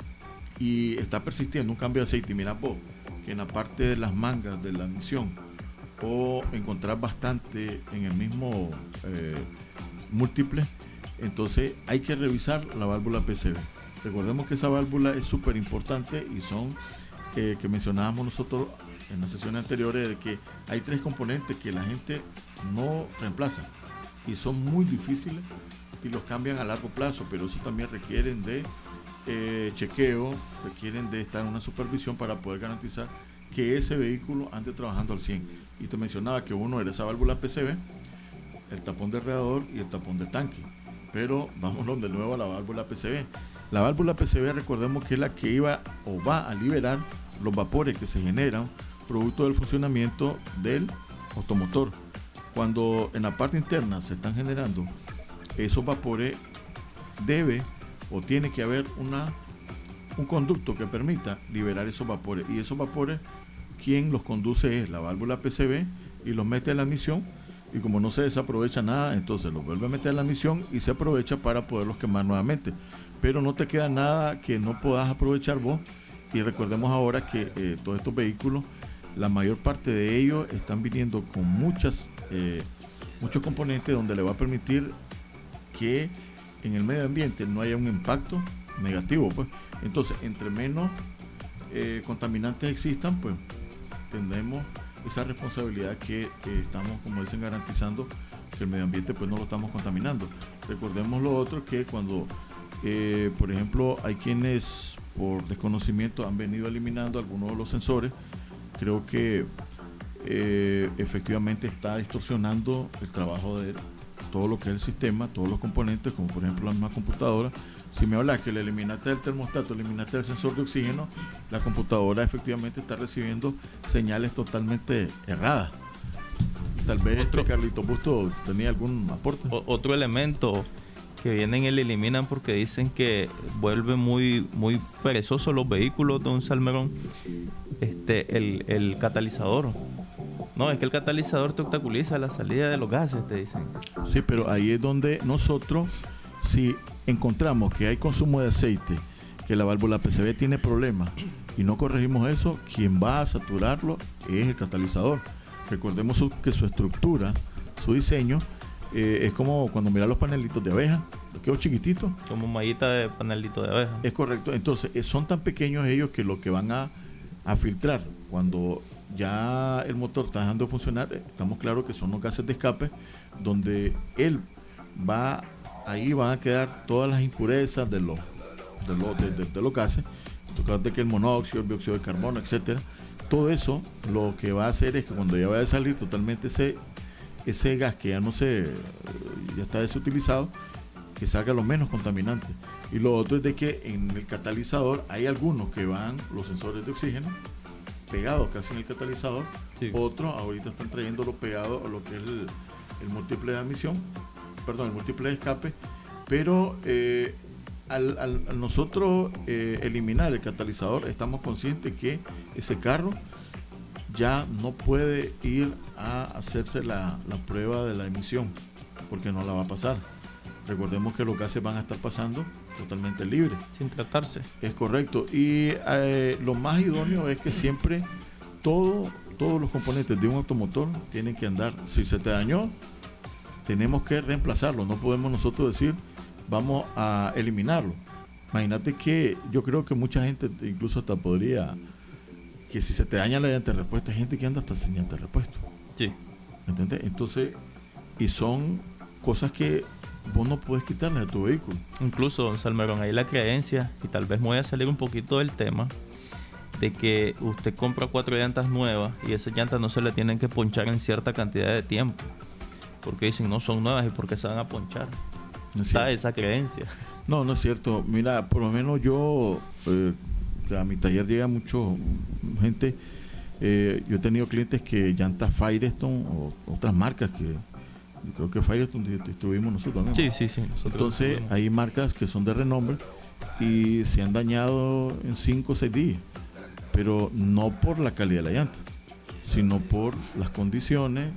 G: y está persistiendo un cambio de aceite, y mira vos, en la parte de las mangas de la admisión o encontrar bastante en el mismo eh, múltiple, entonces hay que revisar la válvula P C V. Recordemos que esa válvula es súper importante y son eh, que mencionábamos nosotros en las sesiones anteriores, de que hay tres componentes que la gente no reemplaza y son muy difíciles y los cambian a largo plazo, pero eso también requieren de Eh, chequeo, requieren de estar en una supervisión para poder garantizar que ese vehículo ande trabajando al cien. Y te mencionaba que uno era esa válvula P C V, el tapón de radiador y el tapón de tanque, pero vámonos de nuevo a la válvula P C V. La válvula P C V, recordemos que es la que iba o va a liberar los vapores que se generan producto del funcionamiento del automotor. Cuando en la parte interna se están generando esos vapores, debe o tiene que haber una un conducto que permita liberar esos vapores, y esos vapores quien los conduce es la válvula P C B y los mete en la admisión, y como no se desaprovecha nada, entonces los vuelve a meter en la admisión y se aprovecha para poderlos quemar nuevamente, pero no te queda nada que no puedas aprovechar vos. Y recordemos ahora que eh, todos estos vehículos, la mayor parte de ellos están viniendo con muchas eh, muchos componentes donde le va a permitir que en el medio ambiente no haya un impacto negativo, pues. Entonces, entre menos eh, contaminantes existan, pues tendremos esa responsabilidad que eh, estamos, como dicen, garantizando que el medio ambiente pues no lo estamos contaminando. Recordemos lo otro, que cuando eh, por ejemplo hay quienes por desconocimiento han venido eliminando algunos de los sensores, creo que eh, efectivamente está distorsionando el trabajo de todo lo que es el sistema, todos los componentes, como por ejemplo la misma computadora. Si me hablas que le eliminaste el termostato, eliminaste el sensor de oxígeno, la computadora efectivamente está recibiendo señales totalmente erradas. Tal vez otro, Carlito Busto tenía algún aporte.
L: O, otro elemento que vienen y le eliminan porque dicen que vuelve muy muy perezoso los vehículos, don Salmerón, este el, el catalizador. No, es que el catalizador te obstaculiza la salida de los gases, te dicen.
G: Sí, pero ahí es donde nosotros, si encontramos que hay consumo de aceite, que la válvula P C B tiene problemas y no corregimos eso, quien va a saturarlo es el catalizador. Recordemos su, que su estructura, su diseño, eh, es como cuando miras los panelitos de abeja, quedó chiquitito.
L: Como mallita de panelito de abeja.
G: Es correcto. Entonces, eh, son tan pequeños ellos que lo que van a, a filtrar cuando ya el motor está dejando de funcionar, eh, estamos claros que son los gases de escape, donde él va, ahí van a quedar todas las impurezas de los, de los, de, de, de los gases, de que el monóxido, el dióxido de carbono, etcétera. Todo eso lo que va a hacer es que cuando ya vaya a salir totalmente ese, ese gas que ya no se, ya está desutilizado, que salga lo menos contaminante. Y lo otro es de que en el catalizador hay algunos que van, los sensores de oxígeno, pegados casi en el catalizador, sí. Otros ahorita están trayéndolo pegado a lo que es el, el múltiple de admisión, perdón, el múltiple de escape, pero eh, al, al, al nosotros eh, eliminar el catalizador, estamos conscientes que ese carro ya no puede ir a hacerse la, la prueba de la emisión, porque no la va a pasar. Recordemos que los gases van a estar pasando totalmente libres.
L: Sin tratarse.
G: Es correcto. Y eh, lo más idóneo es que siempre todo, todos los componentes de un automotor tienen que andar. Si se te dañó, tenemos que reemplazarlo. No podemos nosotros decir, vamos a eliminarlo. Imagínate que yo creo que mucha gente incluso hasta podría, que si se te daña la llanta de repuesto, hay gente que anda hasta sin llanta de repuesto.
L: Sí.
G: ¿Me entiendes? Entonces, y son cosas que vos no puedes quitarle a tu vehículo.
L: Incluso, don Salmerón, hay la creencia, y tal vez me voy a salir un poquito del tema, de que usted compra cuatro llantas nuevas y esas llantas no se le tienen que ponchar en cierta cantidad de tiempo, porque dicen no son nuevas y porque se van a ponchar. No está esa creencia.
G: No, no es cierto. Mira, por lo menos yo, eh, a mi taller llega mucho gente, eh, yo he tenido clientes que llantas Firestone o otras marcas que yo creo que Firestone distribuimos nosotros, ¿no?
L: Sí, sí, sí.
G: Entonces hay marcas que son de renombre y se han dañado en cinco o seis días, pero no por la calidad de la llanta, sino por las condiciones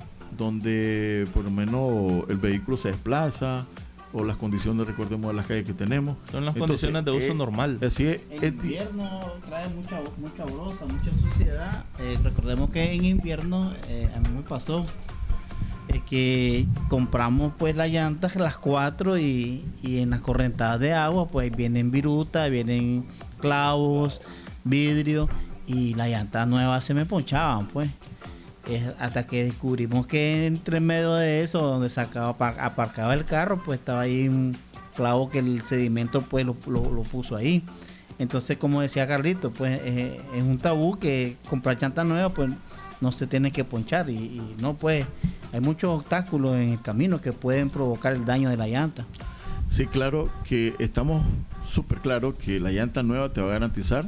G: donde por lo menos el vehículo se desplaza o las condiciones, recordemos, de las calles que tenemos.
L: Son las Entonces, condiciones de uso
G: eh,
L: normal.
G: Así es.
K: En invierno trae mucha mucha brosa, mucha suciedad. Eh, recordemos que en invierno eh, a mí me pasó es que compramos pues las llantas las cuatro y, y en las correntadas de agua pues vienen virutas, vienen clavos, vidrio y las llantas nuevas se me ponchaban pues. Es hasta que descubrimos que entre medio de eso donde sacaba aparcaba el carro pues estaba ahí un clavo que el sedimento pues lo, lo, lo puso ahí. Entonces, como decía Carlito, pues es, es un tabú que comprar llantas nuevas pues no se tiene que ponchar y, y no pues hay muchos obstáculos en el camino que pueden provocar el daño de la llanta.
G: Sí, claro que estamos súper claros que la llanta nueva te va a garantizar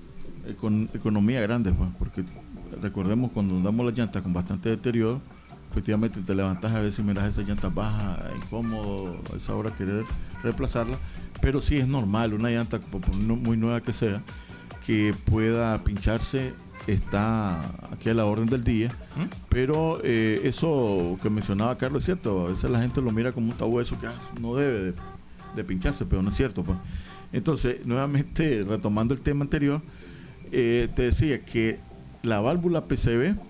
G: con economía grande, pues, porque recordemos cuando damos las llantas con bastante deterioro, efectivamente te levantas a veces y miras esa llanta baja, incómodo, a esa hora querer reemplazarla, pero sí es normal, una llanta por muy nueva que sea, que pueda pincharse, está aquí a la orden del día, ¿Mm? pero eh, eso que mencionaba Carlos es cierto, a veces la gente lo mira como un tabú, eso que ah, no debe de, de pincharse, pero no es cierto, pues. Entonces, nuevamente, retomando el tema anterior, eh, te decía que la válvula P C V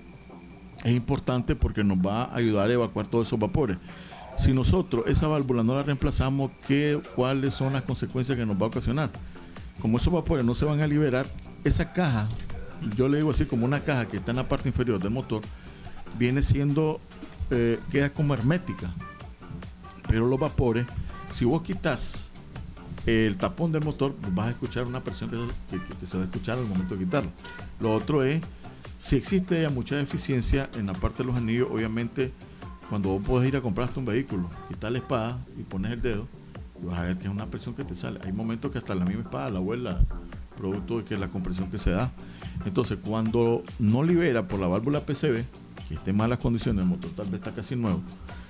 G: es importante porque nos va a ayudar a evacuar todos esos vapores. Si nosotros esa válvula no la reemplazamos, ¿qué, ¿cuáles son las consecuencias que nos va a ocasionar? Como esos vapores no se van a liberar, esa caja, yo le digo así, como una caja que está en la parte inferior del motor, viene siendo, eh, queda como hermética. Pero los vapores, si vos quitas el tapón del motor, vas a escuchar una presión que, que, que se va a escuchar al momento de quitarlo. Lo otro es, si existe ya mucha deficiencia en la parte de los anillos, obviamente cuando vos podés ir a comprarte un vehículo, quitar la espada y pones el dedo, vas a ver que es una presión que te sale. Hay momentos que hasta la misma espada la vuela, producto de que la compresión que se da. Entonces, cuando no libera por la válvula P C V, que esté en malas condiciones, el motor tal vez está casi nuevo,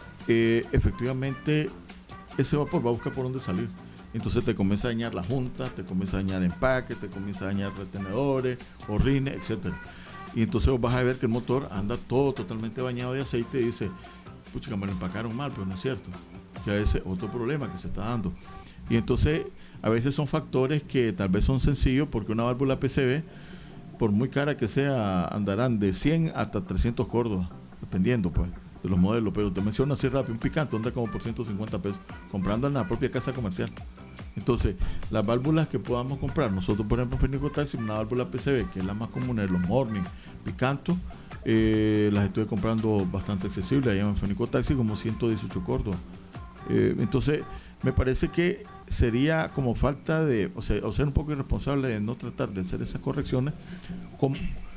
G: eh, efectivamente ese vapor va a buscar por dónde salir. Entonces te comienza a dañar las juntas, te comienza a dañar empaques, te comienza a dañar retenedores, horrines, etcétera. Y entonces vos vas a ver que el motor anda todo totalmente bañado de aceite y dice, pucha, me lo empacaron mal, pero no es cierto. Que a veces otro problema que se está dando. Y entonces a veces son factores que tal vez son sencillos, porque una válvula P C V, por muy cara que sea, andarán de cien hasta trescientos córdobas, dependiendo pues de los modelos, pero te menciono así rápido, un picante anda como por ciento cincuenta pesos, comprando en la propia casa comercial. Entonces, las válvulas que podamos comprar, nosotros por ejemplo en Fénico Taxi, una válvula P C V, que es la más común en los Morning, Picanto, eh, las estoy comprando bastante accesibles, allá en Fénico Taxi como ciento dieciocho córdobas. Eh, entonces, me parece que sería como falta de, o sea, o ser un poco irresponsable de no tratar de hacer esas correcciones, como,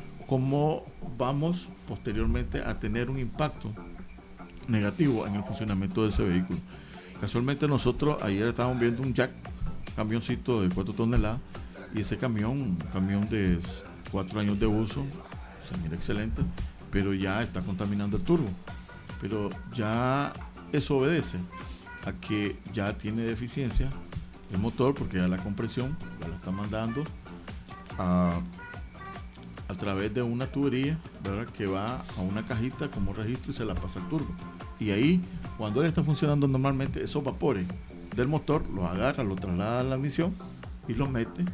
G: como vamos posteriormente a tener un impacto negativo en el funcionamiento de ese vehículo. Casualmente nosotros ayer estábamos viendo un Jack, camioncito de cuatro toneladas, y ese camión, un camión de cuatro años de uso, se mira excelente, pero ya está contaminando el turbo. Pero ya eso obedece a que ya tiene deficiencia el motor, porque ya la compresión ya la está mandando a, a través de una tubería, ¿verdad?, que va a una cajita como registro y se la pasa al turbo. Y ahí, cuando él está funcionando normalmente, esos vapores del motor los agarra, los traslada a la admisión y los mete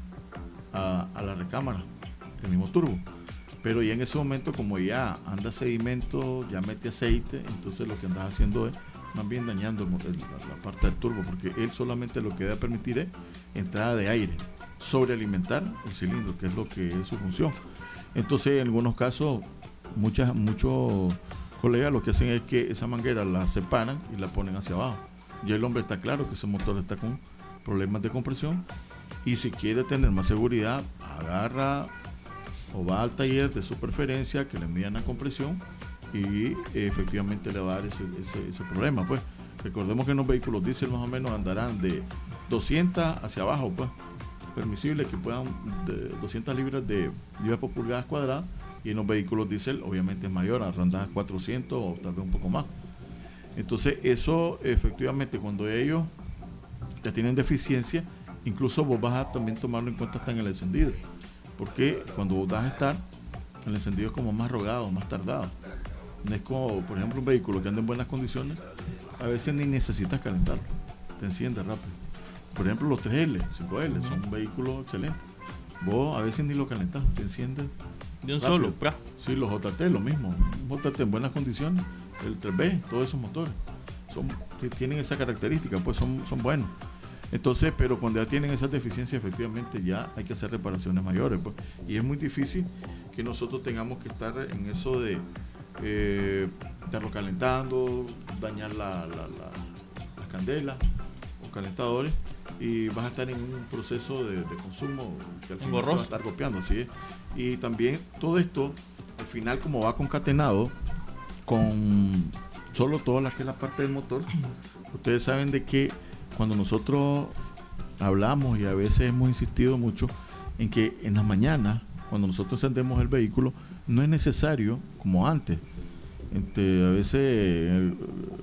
G: a, a la recámara, el mismo turbo. Pero ya en ese momento, como ya anda sedimento, ya mete aceite, entonces lo que andas haciendo es más bien dañando el, el, la, la parte del turbo, porque él solamente lo que debe permitir es entrada de aire, sobrealimentar el cilindro, que es lo que es su función. Entonces, en algunos casos, muchas, muchos colegas lo que hacen es que esa manguera la separan y la ponen hacia abajo. Ya el hombre está claro que ese motor está con problemas de compresión, y si quiere tener más seguridad, agarra o va al taller de su preferencia que le midan la compresión y eh, efectivamente le va a dar ese, ese, ese problema. Pues recordemos que en los vehículos diésel más o menos andarán de doscientas hacia abajo, pues permisible que puedan de doscientas libras de libras por pulgadas cuadradas, y en los vehículos diésel obviamente es mayor, ronda cuatrocientos o tal vez un poco más. Entonces eso efectivamente, cuando ellos ya tienen deficiencia, incluso vos vas a también tomarlo en cuenta hasta en el encendido, porque cuando vos vas a estar, el encendido es como más rogado, más tardado. No es como, por ejemplo, un vehículo que anda en buenas condiciones, a veces ni necesitas calentarlo, te enciende rápido. Por ejemplo, los tres L, cinco L, son un vehículo excelente. Vos a veces ni lo calentas, te enciende
L: de un
G: rápido.
L: solo, pra.
G: Sí, los J T, lo mismo. Un J T en buenas condiciones, el tres B, todos esos motores son, tienen esa característica, pues son, son buenos. Entonces, pero cuando ya tienen esas deficiencias, efectivamente ya hay que hacer reparaciones mayores, pues. Y es muy difícil que nosotros tengamos que estar en eso de eh, estarlo calentando, dañar la, la, la, las candelas o calentadores, y vas a estar en un proceso de, de consumo que al final te va a estar golpeando, así es. Y también todo esto, al final, como va concatenado con solo toda la que es la parte del motor, ustedes saben de que cuando nosotros hablamos, y a veces hemos insistido mucho en que en las mañanas, cuando nosotros encendemos el vehículo, no es necesario, como antes, Este, a veces eh,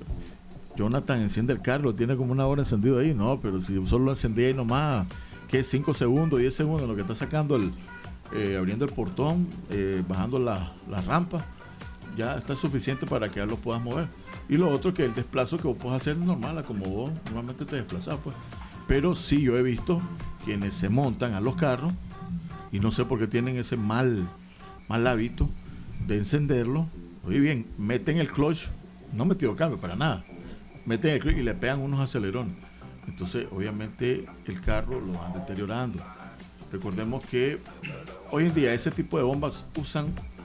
G: Jonathan enciende el carro, tiene como una hora encendido ahí, no, pero si solo lo encendí ahí nomás, que cinco segundos, diez segundos, lo que está sacando el, eh, abriendo el portón, eh, bajando la, la rampa, ya está suficiente para que ya lo puedas mover. Y lo otro que el desplazo que vos puedes hacer normal, como vos normalmente te desplazas, pues. Pero sí yo he visto quienes se montan a los carros y no sé por qué tienen ese mal, mal hábito de encenderlo. Oye bien, meten el clutch, no metido cambio para nada, meten el clutch y le pegan unos acelerones. Entonces, obviamente, el carro lo van deteriorando. Recordemos que hoy en día ese tipo de bombas usan,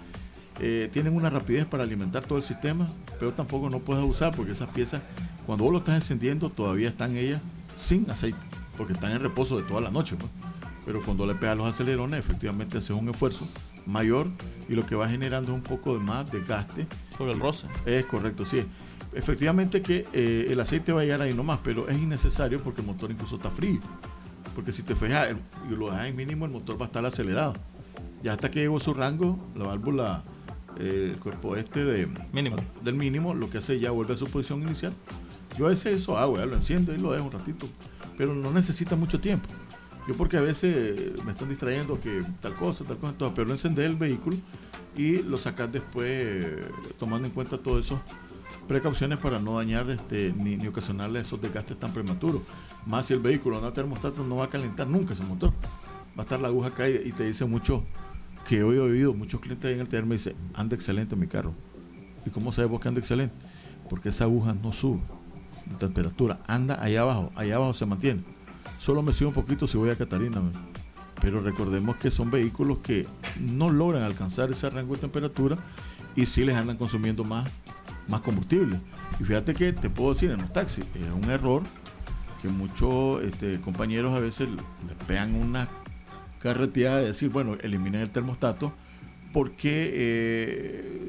G: eh, tienen una rapidez para alimentar todo el sistema, pero tampoco no puedes usar porque esas piezas, cuando vos lo estás encendiendo, todavía están ellas sin aceite, porque están en reposo de toda la noche, pues. Pero cuando le pegas los acelerones, efectivamente haces un esfuerzo mayor y lo que va generando es un poco de más desgaste.
L: Por el roce.
G: Es correcto, sí. Efectivamente que eh, el aceite va a llegar ahí nomás, pero es innecesario porque el motor incluso está frío. Porque si te fijas y lo dejas en mínimo, el motor va a estar acelerado. Ya hasta que llegó su rango, la válvula, eh, el cuerpo este de,
L: mínimo.
G: del mínimo, lo que hace ya vuelve a su posición inicial. Yo a veces eso hago, ya lo enciendo y lo dejo un ratito, pero no necesita mucho tiempo. Yo porque a veces me están distrayendo que tal cosa, tal cosa, todo, pero lo encendés el vehículo y lo sacas después eh, tomando en cuenta todo eso. Precauciones para no dañar este, ni, ni ocasionarle esos desgastes tan prematuros. Más si el vehículo no termostato no va a calentar nunca ese motor. Va a estar la aguja acá y, y te dice mucho, que hoy he oído, muchos clientes ahí en el taller me dicen, anda excelente mi carro. ¿Y cómo sabes vos que anda excelente? Porque esa aguja no sube de temperatura, anda allá abajo, allá abajo se mantiene. Solo me sube un poquito si voy a Catarina, pero recordemos que son vehículos que no logran alcanzar ese rango de temperatura y sí les andan consumiendo más más combustible. Y fíjate que te puedo decir en los taxis, es un error que muchos este, compañeros a veces le pegan una carreteada de decir, bueno, eliminen el termostato porque eh,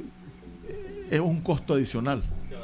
G: es un costo adicional.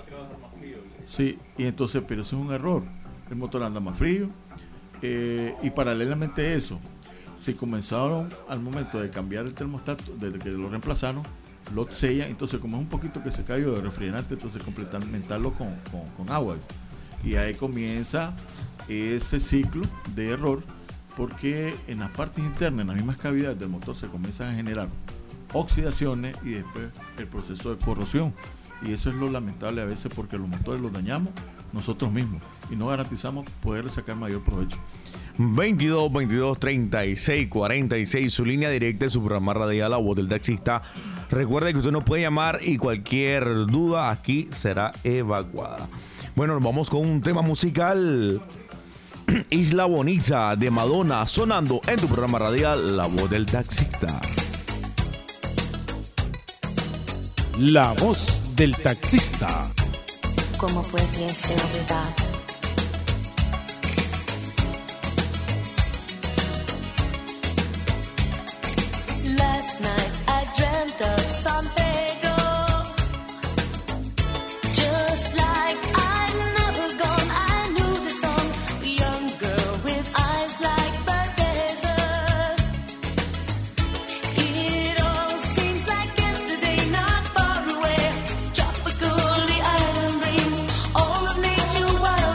G: Sí, y entonces, pero eso es un error. El motor anda más frío eh, y paralelamente a eso, si comenzaron al momento de cambiar el termostato, desde que lo reemplazaron, lo sellan, entonces como es un poquito que se cayó de refrigerante, entonces complementarlo con, con, con agua, y ahí comienza ese ciclo de error, porque en las partes internas, en las mismas cavidades del motor se comienzan a generar oxidaciones y después el proceso de corrosión, y eso es lo lamentable a veces porque los motores los dañamos nosotros mismos y no garantizamos poder sacar mayor provecho.
B: veintidós, veintidós, treinta y seis, cuarenta y seis, su línea directa de su programa radial La Voz del Taxista. Recuerde que usted nos puede llamar y cualquier duda aquí será evacuada. Bueno, nos vamos con un tema musical. Isla Bonita de Madonna sonando en tu programa radial La Voz del Taxista.
M: La Voz del Taxista.
N: ¿Cómo pudiese olvidar? Last night I dreamt of San Pedro, just like I'd never gone. I knew the song, a young girl with eyes like the desert. It all seems like yesterday, not far away. Tropical, the island breeze, all of nature wild.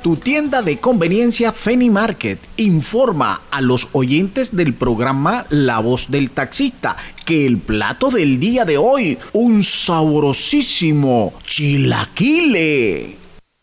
A: Tu tienda de conveniencia Feni Market informa a los oyentes del programa La Voz del Taxista que el plato del día de hoy, un sabrosísimo chilaquile.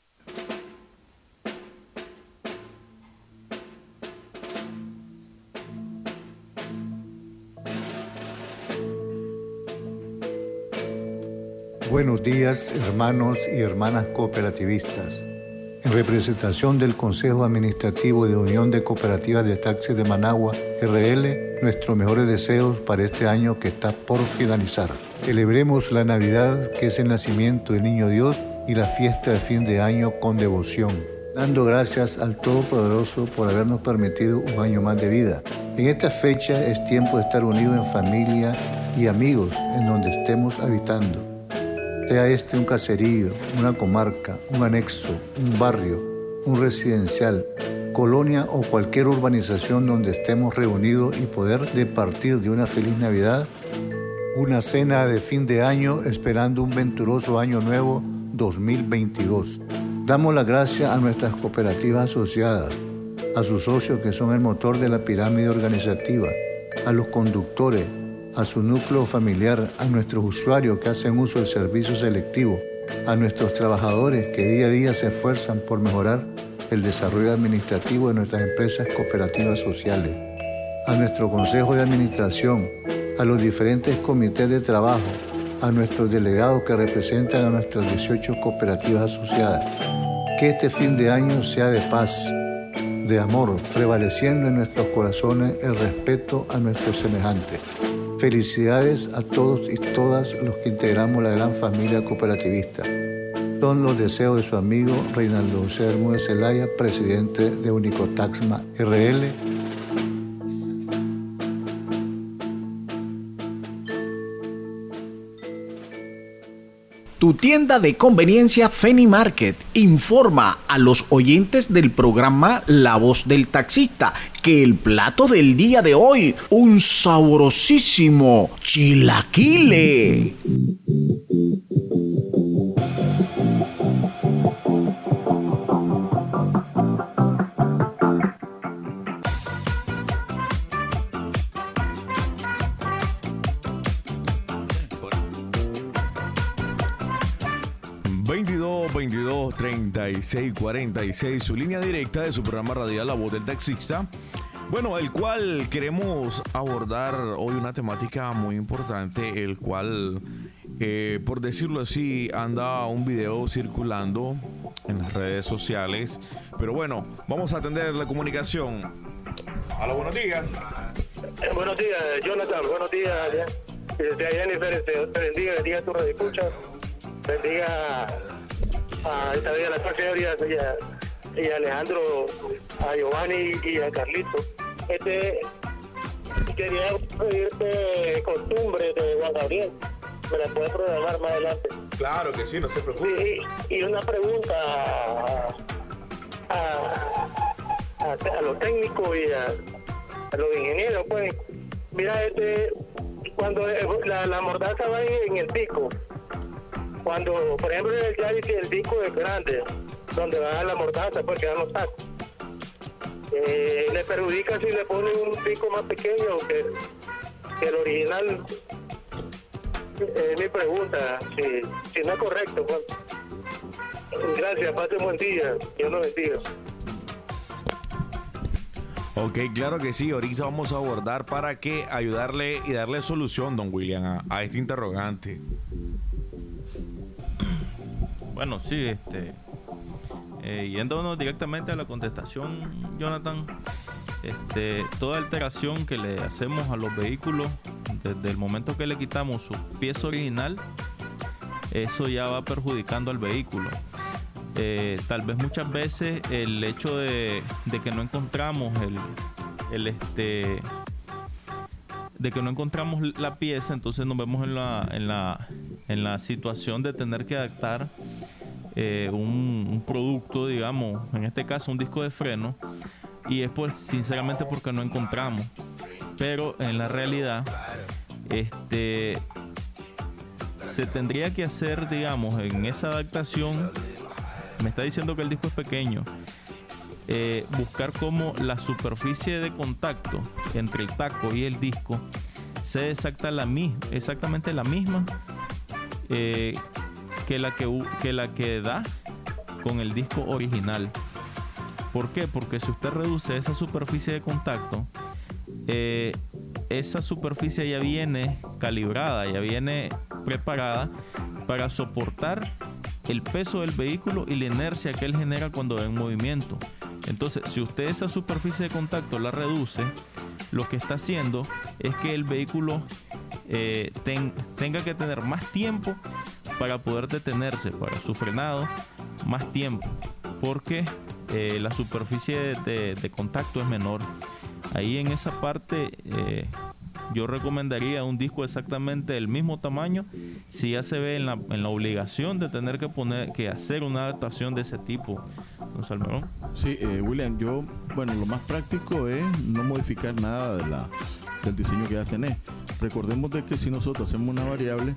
F: Buenos días, hermanos y hermanas cooperativistas. En representación del Consejo Administrativo de Unión de Cooperativas de Taxis de Managua, R L, nuestros mejores deseos para este año que está por finalizar. Celebremos la Navidad, que es el nacimiento del Niño Dios, y la fiesta de fin de año con devoción, dando gracias al Todopoderoso por habernos permitido un año más de vida. En esta fecha es tiempo de estar unidos en familia y amigos en donde estemos habitando. Sea este un caserío, una comarca, un anexo, un barrio, un residencial, colonia o cualquier urbanización donde estemos reunidos y poder departir de una feliz Navidad, una cena de fin de año esperando un venturoso año nuevo dos mil veintidós. Damos las gracias a nuestras cooperativas asociadas, a sus socios que son el motor de la pirámide organizativa, a los conductores, a su núcleo familiar, a nuestros usuarios que hacen uso del servicio selectivo, a nuestros trabajadores que día a día se esfuerzan por mejorar el desarrollo administrativo de nuestras empresas cooperativas sociales, a nuestro consejo de administración, a los diferentes comités de trabajo, a nuestros delegados que representan a nuestras dieciocho cooperativas asociadas. Que este fin de año sea de paz, de amor, prevaleciendo en nuestros corazones el respeto a nuestros semejantes. Felicidades a todos y todas los que integramos la gran familia cooperativista. Son los deseos de su amigo Reinaldo José Bermúdez Zelaya, presidente de Unicotaxma R L.
A: Tu tienda de conveniencia Feni Market informa a los oyentes del programa La Voz del Taxista que el plato del día de hoy, un sabrosísimo chilaquile.
B: veintidós, veintidós, treinta y seis, cuarenta y seis, su línea directa de su programa radial La Voz del Taxista. Bueno, el cual queremos abordar hoy una temática muy importante, el cual, eh, por decirlo así, anda un video circulando en las redes sociales. Pero bueno, vamos a atender la comunicación. Hola, buenos días.
O: Eh, buenos días, Jonathan. Buenos días, desde Jennifer. Te, te bendiga, bendiga a tu radio escucha. Bendiga a esta vez a la señoría y a, y a Alejandro, a Giovanni y a Carlito. Este, quería pedirte costumbre de Juan Gabriel. Me la puedes programar más adelante.
B: Claro que sí, no se preocupe.
O: Y, y una pregunta a, a, a, a los técnicos y a, a los ingenieros, pues. Mira, este, cuando la, la mordaza va en el pico, cuando, por ejemplo, en el Yaris el disco es grande, donde va la mordaza, pues quedan los tacos. Eh, le perjudica si le ponen un pico más pequeño que, que el original. Es mi pregunta, si, si no es correcto. Pues. Gracias, pase un buen día, Dios nos bendiga.
B: Ok, claro que sí, ahorita vamos a abordar para que ayudarle y darle solución, don William, a, a este interrogante.
L: Bueno, sí, este, eh, yéndonos directamente a la contestación, Jonathan, este, toda alteración que le hacemos a los vehículos, desde el momento que le quitamos su pieza original, eso ya va perjudicando al vehículo. Eh, tal vez muchas veces el hecho de, de que no encontramos el, el este de que no encontramos la pieza, entonces nos vemos en la en la en la situación de tener que adaptar eh, un, un producto, digamos, en este caso un disco de freno, y es pues sinceramente porque no encontramos. Pero en la realidad este se tendría que hacer, digamos, en esa adaptación. Me está diciendo que el disco es pequeño. eh, buscar cómo la superficie de contacto entre el taco y el disco sea exacta la mi- exactamente la misma eh, que, la que, u- que la que da con el disco original. ¿Por qué? Porque si usted reduce esa superficie de contacto, eh, esa superficie ya viene calibrada, ya viene preparada para soportar el peso del vehículo y la inercia que él genera cuando va en movimiento. Entonces, si usted esa superficie de contacto la reduce, lo que está haciendo es que el vehículo eh, ten- tenga que tener más tiempo para poder detenerse, para su frenado, más tiempo, porque eh, la superficie de, de- de contacto es menor. Ahí en esa parte eh, yo recomendaría un disco exactamente del mismo tamaño si ya se ve en la, en la obligación de tener que poner que hacer una adaptación de ese tipo. Don Salmerón.
G: Sí, eh, William, yo, bueno, lo más práctico es no modificar nada de la, del diseño que ya tenés. Recordemos de que si nosotros hacemos una variable,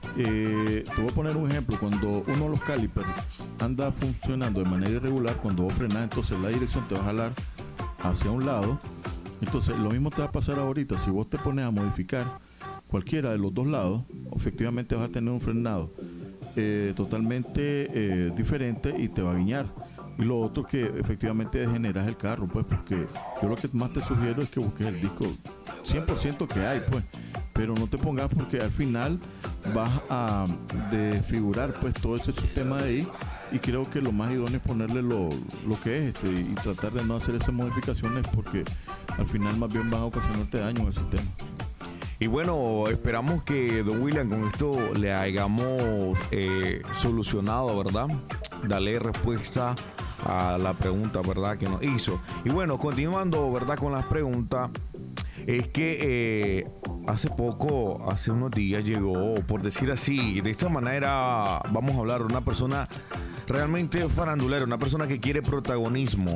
G: eh, te voy a poner un ejemplo. Cuando uno de los calipers anda funcionando de manera irregular, cuando vos frenás, entonces la dirección te va a jalar hacia un lado. Entonces lo mismo te va a pasar ahorita. Si vos te pones a modificar cualquiera de los dos lados, efectivamente vas a tener un frenado eh, totalmente eh, diferente y te va a guiñar. Y lo otro que efectivamente degeneras el carro, pues, porque yo lo que más te sugiero es que busques el disco cien por ciento que hay, pues, pero no te pongas porque al final vas a desfigurar pues todo ese sistema de ahí, y creo que lo más idóneo es ponerle lo, lo que es este y tratar de no hacer esas modificaciones porque al final más bien van a ocasionarte daño en el sistema.
B: Y bueno, esperamos que don William con esto le hayamos eh, solucionado, ¿verdad? Darle respuesta a la pregunta, ¿verdad?, que nos hizo. Y bueno, continuando, ¿verdad?, con las preguntas, es que eh, hace poco, hace unos días llegó, por decir así, de esta manera vamos a hablar de una persona realmente farandulera, una persona que quiere protagonismo,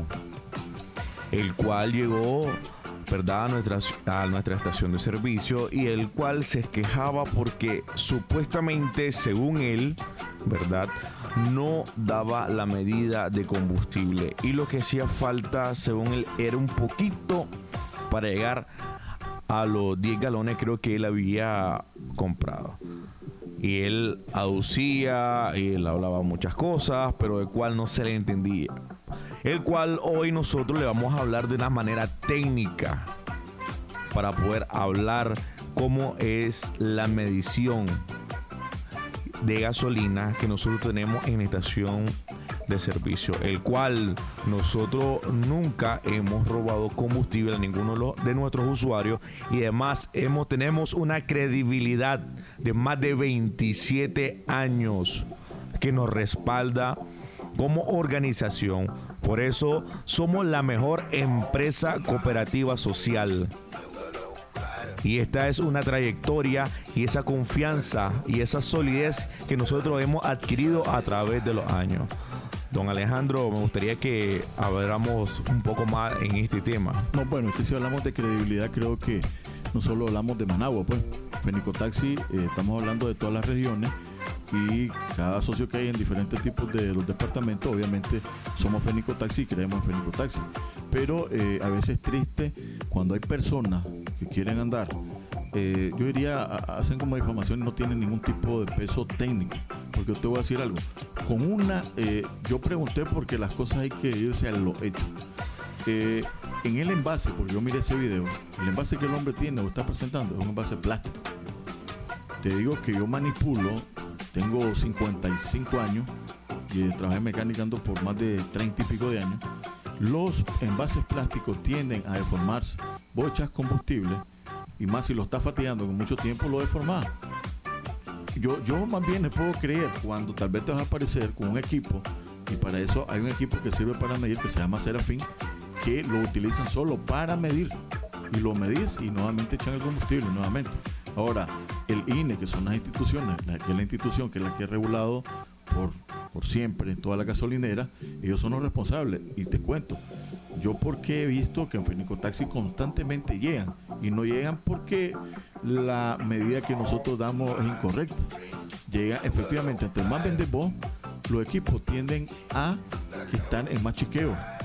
B: el cual llegó, ¿verdad?, a nuestra, a nuestra estación de servicio, y el cual se quejaba porque supuestamente, según él, ¿verdad?, no daba la medida de combustible, y lo que hacía falta, según él, era un poquito para llegar a los diez galones, creo que él había comprado. Y él aducía, y él hablaba muchas cosas, pero el cual no se le entendía. El cual hoy nosotros le vamos a hablar de una manera técnica para poder hablar cómo es la medición de gasolina que nosotros tenemos en la estación de servicio, el cual nosotros nunca hemos robado combustible a ninguno de, los, de nuestros usuarios, y además hemos, tenemos una credibilidad de más de veintisiete años que nos respalda como organización. Por eso somos la mejor empresa cooperativa social. Y esta es una trayectoria y esa confianza y esa solidez que nosotros hemos adquirido a través de los años. Don Alejandro, me gustaría que habláramos un poco más en este tema.
G: No, bueno, es que si hablamos de credibilidad, creo que no solo hablamos de Managua, pues. Fenicotaxi, eh, estamos hablando de todas las regiones, y cada socio que hay en diferentes tipos de los departamentos, obviamente somos Fenicotaxi y creemos en Fenicotaxi. Pero eh, a veces es triste cuando hay personas que quieren andar, eh, yo diría, a- hacen como difamación y no tienen ningún tipo de peso técnico. Porque yo te voy a decir algo, con una, eh, yo pregunté porque las cosas hay que irse a lo hecho. Eh, en el envase, porque yo miré ese video, el envase que el hombre tiene o está presentando es un envase plástico. Te digo que yo manipulo, tengo cincuenta y cinco años y trabajé mecanicando por más de treinta y pico de años. Los envases plásticos tienden a deformarse. Vos echas combustible y más si lo estás fatigando con mucho tiempo, lo deformás. Yo, yo más bien le puedo creer cuando tal vez te vas a aparecer con un equipo, y para eso hay un equipo que sirve para medir que se llama Serafín, que lo utilizan solo para medir, y lo medís y nuevamente echan el combustible nuevamente. Ahora, el I N E, que son las instituciones, la, que es la institución que es la que ha regulado por, por siempre toda la gasolinera, ellos son los responsables. Y te cuento, yo porque he visto que en Fenicotaxi constantemente llegan, y no llegan porque la medida que nosotros damos es incorrecta. Llega efectivamente, entre más vendes vos, los equipos tienden a que están en más chiqueo.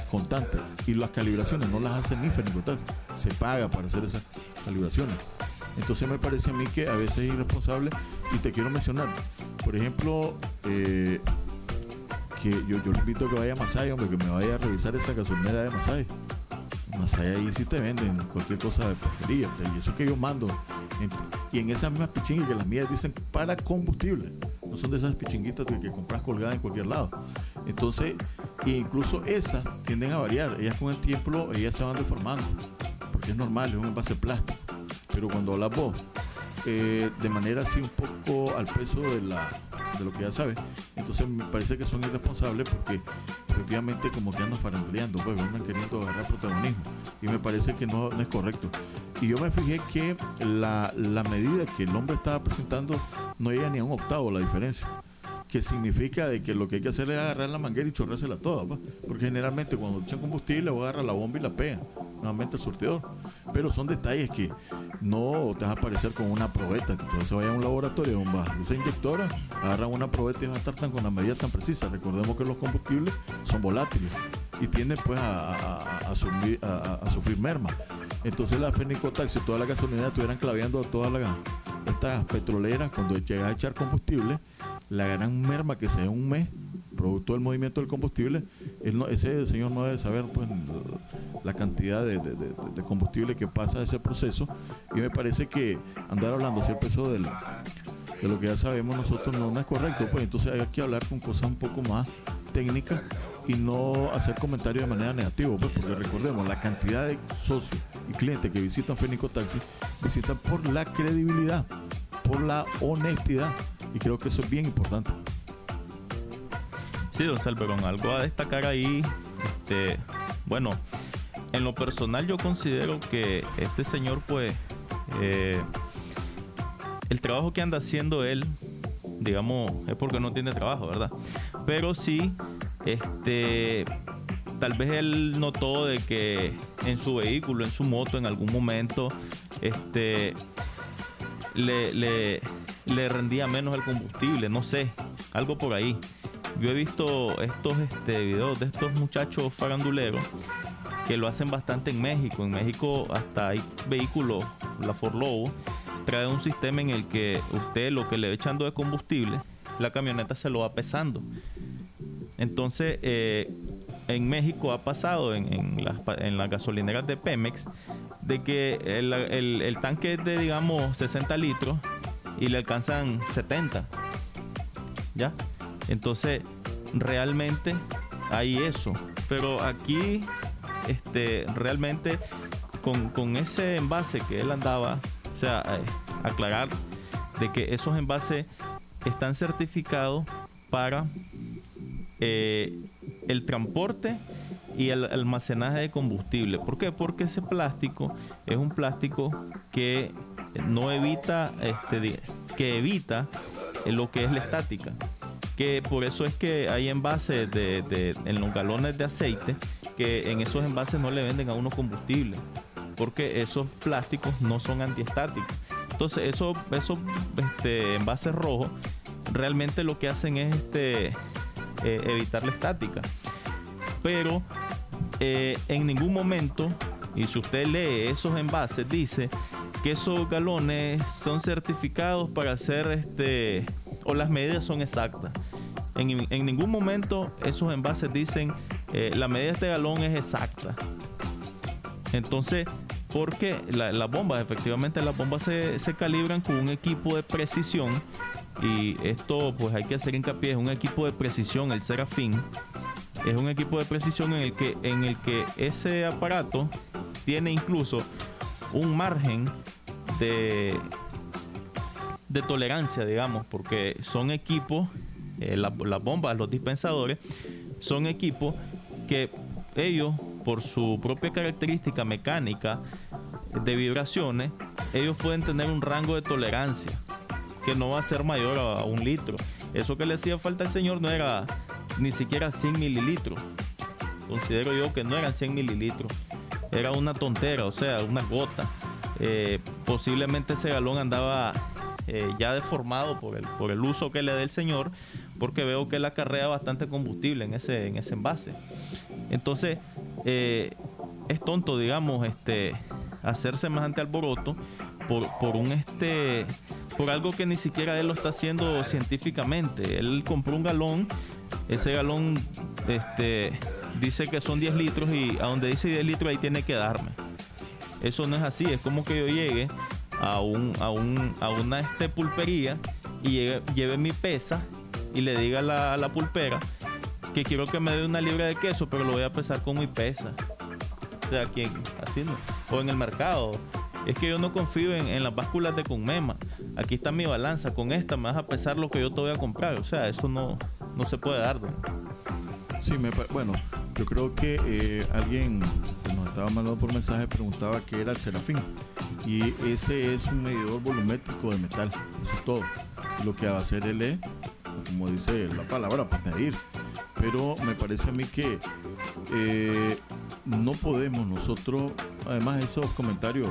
G: constante. Y las calibraciones no las hace ni Fenicotaxi, se paga para hacer esas calibraciones. Entonces me parece a mí que a veces es irresponsable. Y te quiero mencionar, por ejemplo, eh, que yo, yo le invito a que vaya a Masaya, hombre, que me vaya a revisar esa gasolinera de Masaya. Masaya ahí sí te venden cualquier cosa de porquería, y eso que yo mando. En, y en esas mismas pichingas que las mías dicen para combustible, no son de esas pichinguitas que, que compras colgadas en cualquier lado. Entonces, e incluso esas tienden a variar. Ellas con el tiempo, ellas se van deformando, porque es normal, es un envase plástico. Pero cuando hablas vos, eh, de manera así un poco al peso de, la, de lo que ya sabes, entonces me parece que son irresponsables porque efectivamente como que andan faranduleando, pues andan queriendo agarrar protagonismo. Y me parece que no, no es correcto. Y yo me fijé que la, la medida que el hombre estaba presentando no llega ni a un octavo la diferencia. Que significa de que lo que hay que hacer es agarrar la manguera y chorrársela toda, pues. Porque generalmente cuando echan combustible vos agarras la bomba y la pega nuevamente al surtidor. Pero son detalles que no te vas a aparecer con una probeta, que entonces vaya a un laboratorio donde vas esa inyectora, agarran una probeta y van a estar tan con la medida tan precisa. Recordemos que los combustibles son volátiles y tienden pues a, a, a, sufrir, a, a sufrir merma. Entonces la Fenicotaxi y toda la gasolinera estuvieran claveando a todas las estas petroleras cuando llegas a echar combustible, la gran merma que se da en un mes producto del movimiento del combustible. Él no, ese señor no debe saber pues la cantidad de, de, de, de combustible que pasa de ese proceso, y me parece que andar hablando así el peso del, de lo que ya sabemos nosotros no, no es correcto, pues entonces hay que hablar con cosas un poco más técnicas y no hacer comentarios de manera negativa, pues, porque recordemos, la cantidad de socios y clientes que visitan Fenicotaxi visitan por la credibilidad, por la honestidad, y creo que eso es bien importante.
L: Sí, don Salverón, algo a destacar ahí, este, bueno, en lo personal yo considero que este señor, pues, eh, el trabajo que anda haciendo él, digamos, es porque no tiene trabajo, ¿verdad? Pero sí, este, tal vez él notó de que en su vehículo, en su moto, en algún momento, este, le, le, le rendía menos el combustible, no sé, algo por ahí. Yo he visto estos este, videos de estos muchachos faranduleros que lo hacen bastante en México. En México hasta hay vehículos, la Ford Lobo, trae un sistema en el que usted lo que le va echando de combustible, la camioneta se lo va pesando. Entonces, eh, en México ha pasado en, en, las, en las gasolineras de Pemex de que el, el, el tanque es de, digamos, sesenta litros y le alcanzan setenta. ¿Ya? Entonces, realmente hay eso. Pero aquí, este, realmente, con, con ese envase que él andaba, o sea, eh, aclarar de que esos envases están certificados para eh, el transporte y el almacenaje de combustible. ¿Por qué? Porque ese plástico es un plástico que no evita, este, que evita lo que es la estática. Que por eso es que hay envases de, de, en los galones de aceite, que en esos envases no le venden a uno combustible, porque esos plásticos no son antiestáticos. Entonces esos, esos este, envases rojos realmente lo que hacen es este, eh, evitar la estática. Pero eh, en ningún momento, y si usted lee esos envases, dice que esos galones son certificados para hacer este, o las medidas son exactas. En, en ningún momento esos envases dicen eh, la medida de este galón es exacta. Entonces, porque la, las bombas, efectivamente las bombas se, se calibran con un equipo de precisión, y esto pues hay que hacer hincapié, es un equipo de precisión, el Serafín, es un equipo de precisión en el que, en el que ese aparato tiene incluso un margen de, de tolerancia, digamos, porque son equipos, eh, las la bombas, los dispensadores, son equipos que ellos, por su propia característica mecánica de vibraciones, ellos pueden tener un rango de tolerancia que no va a ser mayor a, a un litro. Eso que le hacía falta al señor no era ni siquiera cien mililitros. Considero yo que no eran cien mililitros. Era una tontera, o sea, una gota. Eh, posiblemente ese galón andaba eh, ya deformado por el, por el uso que le dé el señor, porque veo que él acarrea bastante combustible en ese, en ese envase. Entonces, eh, es tonto, digamos, este, hacer semejante alboroto por, por un este, por algo que ni siquiera él lo está haciendo científicamente. Él compró un galón, ese galón, este, dice que son diez litros y a donde dice diez litros ahí tiene que darme. Eso no es así, es como que yo llegue a un, a un, a una este, pulpería y lleve, lleve mi pesa y le diga a la, a la pulpera que quiero que me dé una libra de queso, pero lo voy a pesar con mi pesa. O sea, ¿quién? Así no. O en el mercado. Es que yo no confío en, en las básculas de Conmema. Aquí está mi balanza, con esta me vas a pesar lo que yo te voy a comprar. O sea, eso no, no se puede dar, ¿no?
G: Sí, me, pa- bueno, yo creo que eh, alguien que nos estaba mandando por mensaje preguntaba qué era el Serafín. Y ese es un medidor volumétrico de metal, eso es todo. Y lo que va a hacer él es, como dice la palabra, pues medir. Pero me parece a mí que eh, no podemos nosotros, además esos comentarios,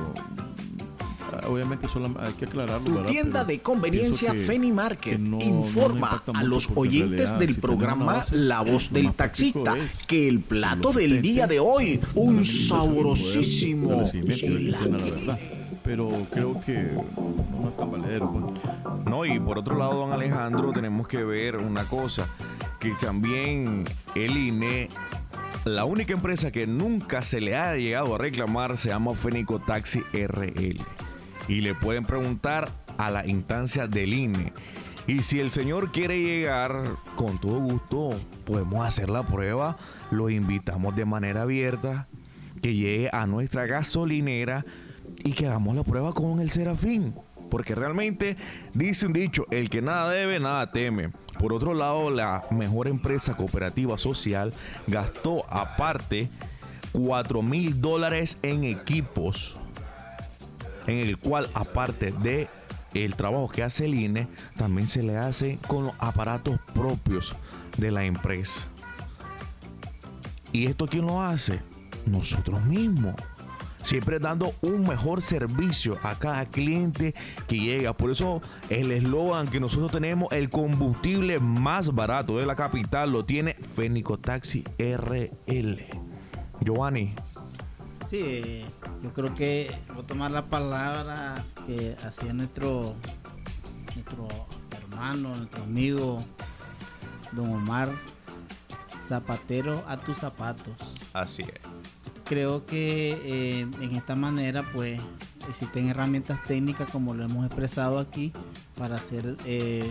G: obviamente solo hay que aclararlo.
A: Tu
G: ¿verdad?
A: tienda
G: Pero
A: de conveniencia
G: pienso que-
A: Feni Market
G: que no- no
A: informa
G: nos impacta
A: a
G: mucho
A: los
G: porque en
A: oyentes
G: realidad,
A: del
G: si tenemos una
A: programa
G: base,
A: La Voz
G: lo
A: del
G: más práctico
A: Taxista
G: es
A: que el plato del día de hoy, un sabrosísimo chilaquiles.
G: Pero creo que no es tan valedero. pues.
B: No, y por otro lado, don Alejandro, tenemos que ver una cosa, que también el I N E, la única empresa que nunca se le ha llegado a reclamar se llama Fénico Taxi R L. Y le pueden preguntar a la instancia del I N E. Y si el señor quiere llegar, con todo gusto, podemos hacer la prueba. Lo invitamos de manera abierta, que llegue a nuestra gasolinera y que hagamos la prueba con el Serafín. Porque realmente dice un dicho, el que nada debe, nada teme. Por otro lado, la mejor empresa cooperativa social gastó aparte cuatro mil dólares en equipos, en el cual aparte de el trabajo que hace el I N E, también se le hace con los aparatos propios de la empresa. ¿Y esto quién lo hace? Nosotros mismos. Siempre dando un mejor servicio a cada cliente que llega. Por eso el eslogan que nosotros tenemos, el combustible más barato de la capital, lo tiene Fénico Taxi R L. Giovanni.
K: Sí, yo creo que voy a tomar la palabra que hacía nuestro, nuestro hermano, nuestro amigo, don Omar, zapatero a tus zapatos.
B: Así es.
K: Creo que eh, en esta manera pues existen herramientas técnicas, como lo hemos expresado aquí, para hacer eh,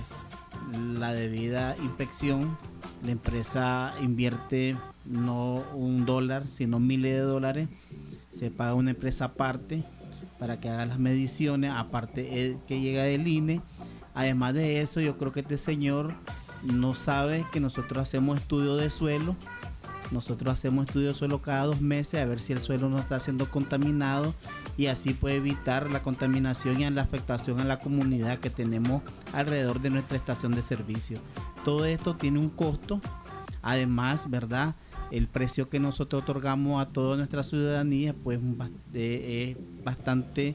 K: la debida inspección. La empresa invierte no un dólar, sino miles de dólares. Se paga una empresa aparte para que haga las mediciones, aparte el que llega del I N E. Además de eso, yo creo que este señor no sabe que nosotros hacemos estudio de suelo. Nosotros hacemos estudios de suelo cada dos meses a ver si el suelo no está siendo contaminado, y así puede evitar la contaminación y la afectación a la comunidad que tenemos alrededor de nuestra estación de servicio. Todo esto tiene un costo. Además, ¿verdad? El precio que nosotros otorgamos a toda nuestra ciudadanía pues es bastante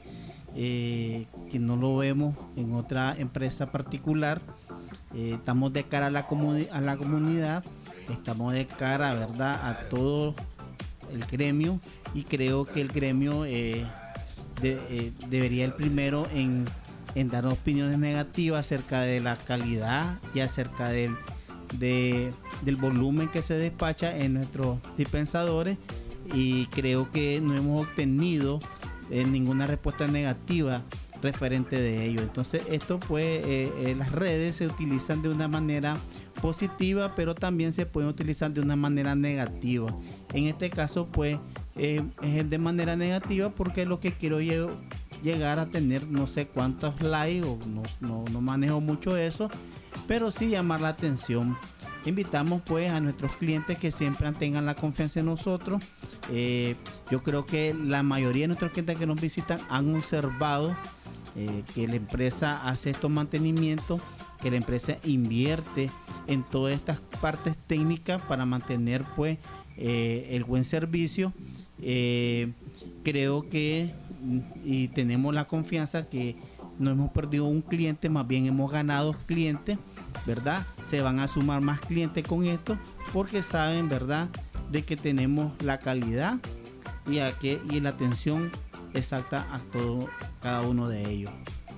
K: eh, que no lo vemos en otra empresa particular. Eh, estamos de cara a la, comuni- a la comunidad. Estamos de cara, ¿verdad?, a todo el gremio, y creo que el gremio eh, de, eh, debería el primero en, en dar opiniones negativas acerca de la calidad y acerca del, de, del volumen que se despacha en nuestros dispensadores, y creo que no hemos obtenido eh, ninguna respuesta negativa referente de ello. Entonces esto pues eh, eh, las redes se utilizan de una manera positiva, pero también se pueden utilizar de una manera negativa. En este caso pues eh, es de manera negativa porque lo que quiero lle- llegar a tener no sé cuántos likes, o no, no, no manejo mucho eso, pero sí llamar la atención. Invitamos pues a nuestros clientes que siempre tengan la confianza en nosotros. Eh, yo creo que la mayoría de nuestros clientes que nos visitan han observado eh, que la empresa hace estos mantenimientos, que la empresa invierte en todas estas partes técnicas para mantener pues eh, el buen servicio. Eh, creo que y tenemos la confianza que no hemos perdido un cliente, más bien hemos ganado clientes, ¿verdad? Se van a sumar más clientes con esto porque saben, ¿verdad?, de que tenemos la calidad y, a que, y la atención exacta a todo, cada uno de ellos.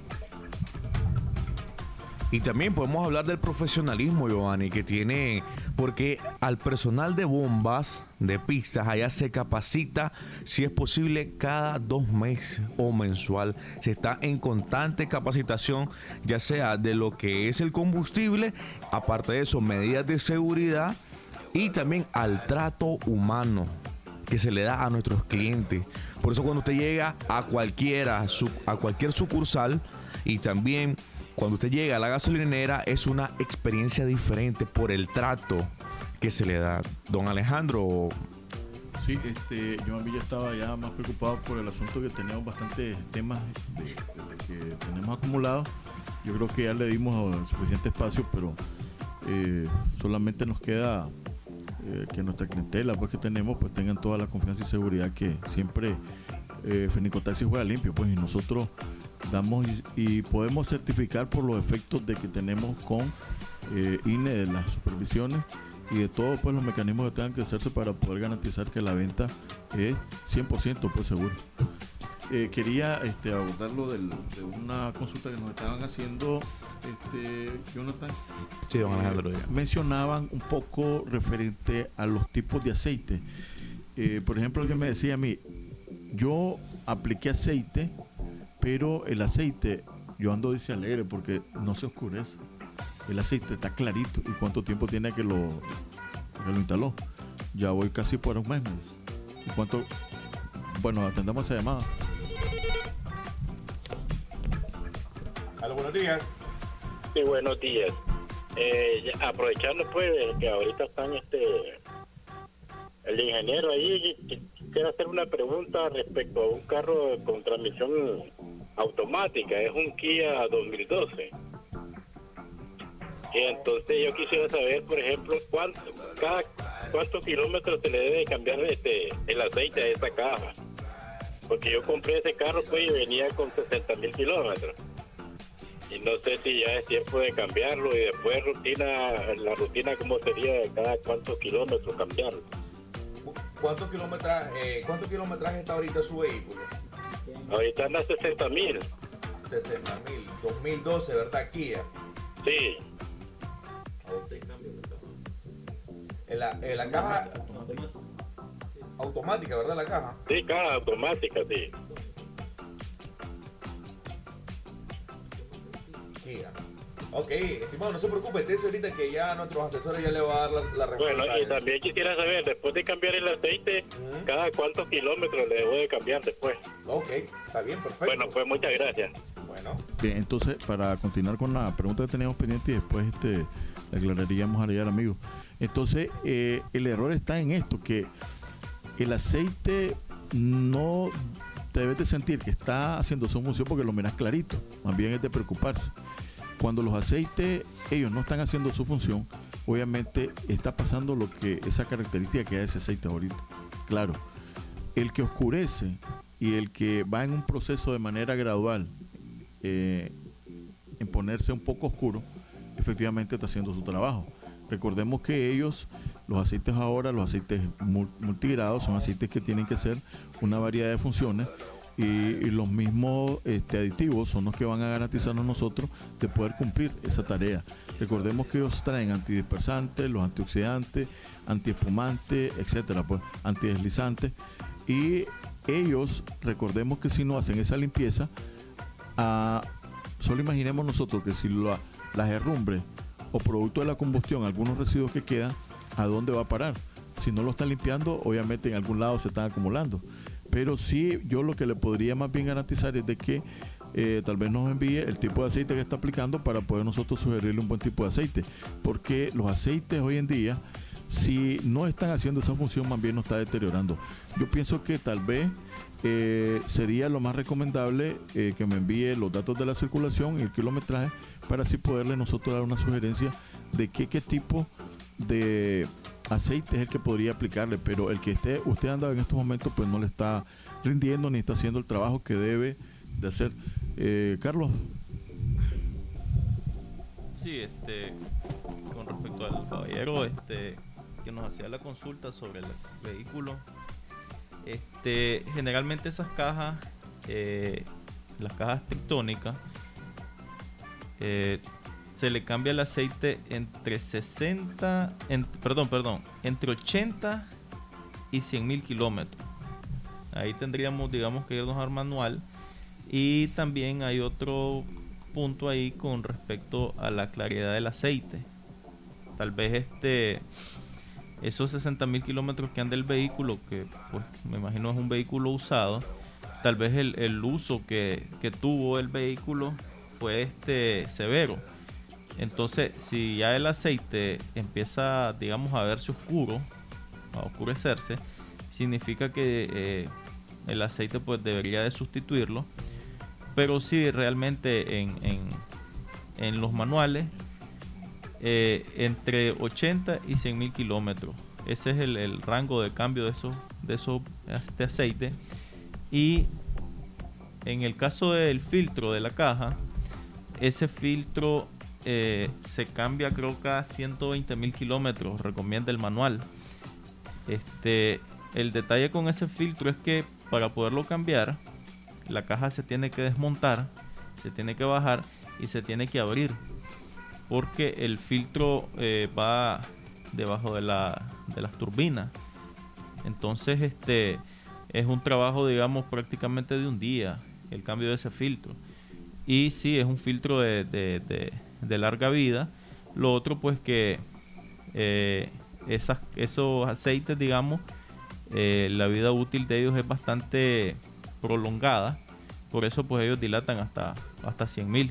B: Y también podemos hablar del profesionalismo, Giovanni, que tiene, porque al personal de bombas, de pistas, allá se capacita, si es posible, cada dos meses o mensual. Se está en constante capacitación, ya sea de lo que es el combustible, aparte de eso, medidas de seguridad y también al trato humano que se le da a nuestros clientes. Por eso cuando usted llega a cualquiera, su- a cualquier sucursal y también cuando usted llega a la gasolinera es una experiencia diferente por el trato que se le da. Don Alejandro.
G: Sí, este, yo a mí ya estaba ya más preocupado por el asunto que tenemos bastantes temas de, de que tenemos acumulados. Yo creo que ya le dimos suficiente espacio, pero eh, solamente nos queda eh, que nuestra clientela pues, que tenemos pues tengan toda la confianza y seguridad que siempre eh, Fenicotaxi juega limpio, pues, y nosotros damos y, y podemos certificar por los efectos de que tenemos con eh, I N E de las supervisiones y de todos pues los mecanismos que tengan que hacerse para poder garantizar que la venta es cien por ciento pues seguro. Eh, quería este, abordarlo del, de una consulta que nos estaban haciendo, este, Jonathan.
B: Sí, don Alejandro.
G: Eh, mencionaban un poco referente a los tipos de aceite. Eh, por ejemplo, alguien me decía a mí, yo apliqué aceite, pero el aceite, yo ando dice alegre porque no se oscurece. El aceite está clarito. ¿Y cuánto tiempo tiene que lo, que lo instaló? Ya voy casi por un mes. ¿Y cuánto? Bueno, atendamos esa llamada.
P: Hola, buenos días.
Q: Sí, buenos días. Eh, ya- aprovechando pues que ahorita están este el ingeniero ahí, qu- quiero hacer una pregunta respecto a un carro con transmisión automática, es un Kia dos mil doce. Y entonces yo quisiera saber, por ejemplo, cuánto, cada cuántos kilómetros se le debe cambiar este el aceite a esa caja. Porque yo compré ese carro pues y venía con sesenta mil kilómetros. Y no sé si ya es tiempo de cambiarlo y después rutina, la rutina cómo sería de cada cuántos kilómetros cambiarlo.
P: ¿Cuántos kilometraje, eh, ¿Cuántos kilometraje está ahorita su vehículo?
Q: Ahorita anda sesenta mil.
P: sesenta mil, dos mil doce, ¿verdad, Kia?
Q: Sí.
P: En la, en la caja automática, ¿verdad? La caja.
Q: Sí, caja automática, sí.
P: Kia. Ok, estimado, no se preocupe, estése ahorita que ya nuestros asesores ya le va a dar la, la respuesta.
Q: Bueno, y también quisiera saber, después de cambiar el aceite, cada cuántos kilómetros le debo de cambiar después.
P: Ok, está bien, perfecto.
Q: Bueno, pues muchas gracias.
P: Bueno.
G: Bien, entonces, para continuar con la pregunta que teníamos pendiente y después este, le aclararíamos a al amigo. Entonces, eh, el error está en esto, que el aceite no te debes de sentir que está haciendo su función porque lo miras clarito, más bien es de preocuparse. Cuando los aceites, ellos no están haciendo su función, obviamente está pasando lo que esa característica que hay de ese aceite ahorita. Claro, el que oscurece y el que va en un proceso de manera gradual eh, en ponerse un poco oscuro, efectivamente está haciendo su trabajo. Recordemos que ellos, los aceites ahora, los aceites mul- multigrados, son aceites que tienen que hacer una variedad de funciones y, y los mismos este, aditivos son los que van a garantizarnos nosotros de poder cumplir esa tarea. Recordemos que ellos traen antidispersantes, los antioxidantes, antiespumantes, etcétera, pues antideslizantes, y ellos, recordemos que si no hacen esa limpieza, ah, solo imaginemos nosotros que si la, las herrumbres o producto de la combustión, algunos residuos que quedan, ¿a dónde va a parar? Si no lo están limpiando, obviamente en algún lado se están acumulando. Pero sí, yo lo que le podría más bien garantizar es de que eh, tal vez nos envíe el tipo de aceite que está aplicando para poder nosotros sugerirle un buen tipo de aceite. Porque los aceites hoy en día, si no están haciendo esa función, más bien nos está deteriorando. Yo pienso que tal vez eh, sería lo más recomendable eh, que me envíe los datos de la circulación y el kilometraje para así poderle nosotros dar una sugerencia de qué, qué tipo de aceite es el que podría aplicarle, pero el que esté usted anda en estos momentos pues no le está rindiendo ni está haciendo el trabajo que debe de hacer. Eh, Carlos.
L: Sí, este, con respecto al caballero, este, que nos hacía la consulta sobre el vehículo, este, generalmente esas cajas, eh, las cajas tectónicas, eh, se le cambia el aceite entre sesenta, en, perdón, perdón, entre ochenta y cien mil kilómetros. Ahí tendríamos, digamos, que irnos al manual. Y también hay otro punto ahí con respecto a la claridad del aceite. Tal vez este esos sesenta mil kilómetros que anda el vehículo, que pues me imagino es un vehículo usado, tal vez el, el uso que, que tuvo el vehículo fue este severo. Entonces, si ya el aceite empieza, digamos, a verse oscuro, a oscurecerse, significa que eh, el aceite pues debería de sustituirlo. Pero sí, realmente en, en, en los manuales, eh, entre ochenta y cien mil kilómetros. Ese es el, el rango de cambio de esos, de esos este aceite. Y en el caso del filtro de la caja, ese filtro eh, se cambia creo que a ciento veinte mil kilómetros, recomienda el manual. Este, el detalle con ese filtro es que para poderlo cambiar, la caja se tiene que desmontar, se tiene que bajar y se tiene que abrir, porque el filtro eh, va debajo de, la, de las turbinas. Entonces este es un trabajo, digamos, prácticamente de un día el cambio de ese filtro. Y sí, es un filtro de, de, de, de larga vida. Lo otro pues que eh, esas, esos aceites, digamos, eh, la vida útil de ellos es bastante prolongada, por eso pues ellos dilatan hasta hasta cien mil.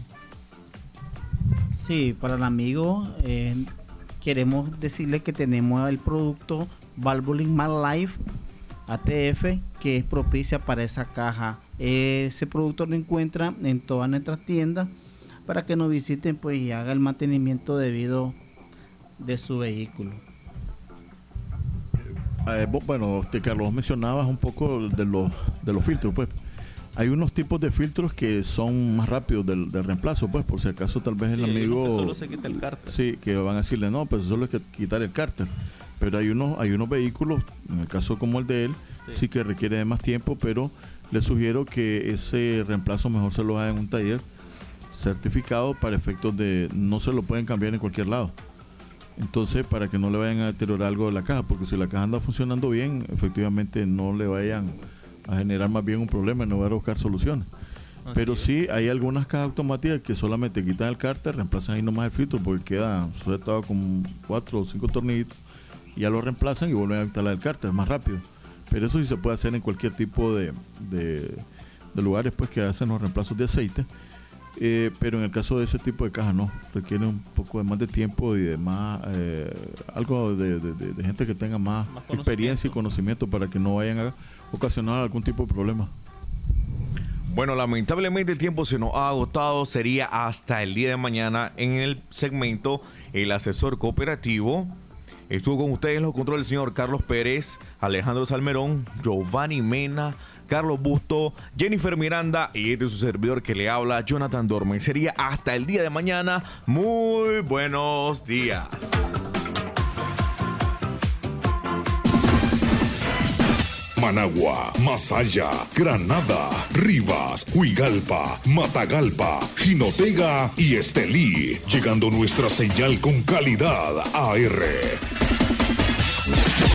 K: Sí, para el amigo eh, queremos decirle que tenemos el producto Valvoline MagLife A T F, que es propicia para esa caja. Ese producto lo encuentra en todas nuestras tiendas para que nos visiten pues y haga el mantenimiento debido de su vehículo.
G: Eh, bueno, este, Carlos, mencionabas un poco de los, de los filtros, pues. Hay unos tipos de filtros que son más rápidos del, del reemplazo, pues, por si acaso tal vez el
L: Sí,
G: amigo...
L: que solo se quita el cárter.
G: Sí, que van a decirle, no, pues solo hay que quitar el cárter. Pero hay unos, hay unos vehículos, en el caso como el de él, sí, sí que requiere de más tiempo, pero le sugiero que ese reemplazo mejor se lo haga en un taller certificado para efectos de... No se lo pueden cambiar en cualquier lado. Entonces, para que no le vayan a deteriorar algo de la caja, porque si la caja anda funcionando bien, efectivamente no le vayan a generar más bien un problema y no van a buscar soluciones. Así Pero es. sí, hay algunas cajas automáticas que solamente quitan el cárter, reemplazan ahí nomás el filtro porque queda sujetado con cuatro o cinco tornillitos, y ya lo reemplazan y vuelven a instalar el cárter más rápido. Pero eso sí se puede hacer en cualquier tipo de, de, de lugares pues que hacen los reemplazos de aceite. Eh, pero en el caso de ese tipo de cajas no, requiere un poco de más de tiempo y de más eh, algo de, de, de, de gente que tenga más, más experiencia y conocimiento para que no vayan a ocasionar algún tipo de problema.
B: Bueno, lamentablemente el tiempo se nos ha agotado, sería hasta el día de mañana en el segmento El Asesor Cooperativo. Estuvo con ustedes en los controles el señor Carlos Pérez, Alejandro Salmerón, Giovanni Mena, Carlos Busto, Jennifer Miranda y este es su servidor que le habla, Jonathan Dormen. Sería hasta el día de mañana. Muy buenos días.
R: Managua, Masaya, Granada, Rivas, Huigalpa, Matagalpa, Jinotega y Estelí. Llegando nuestra señal con calidad A R.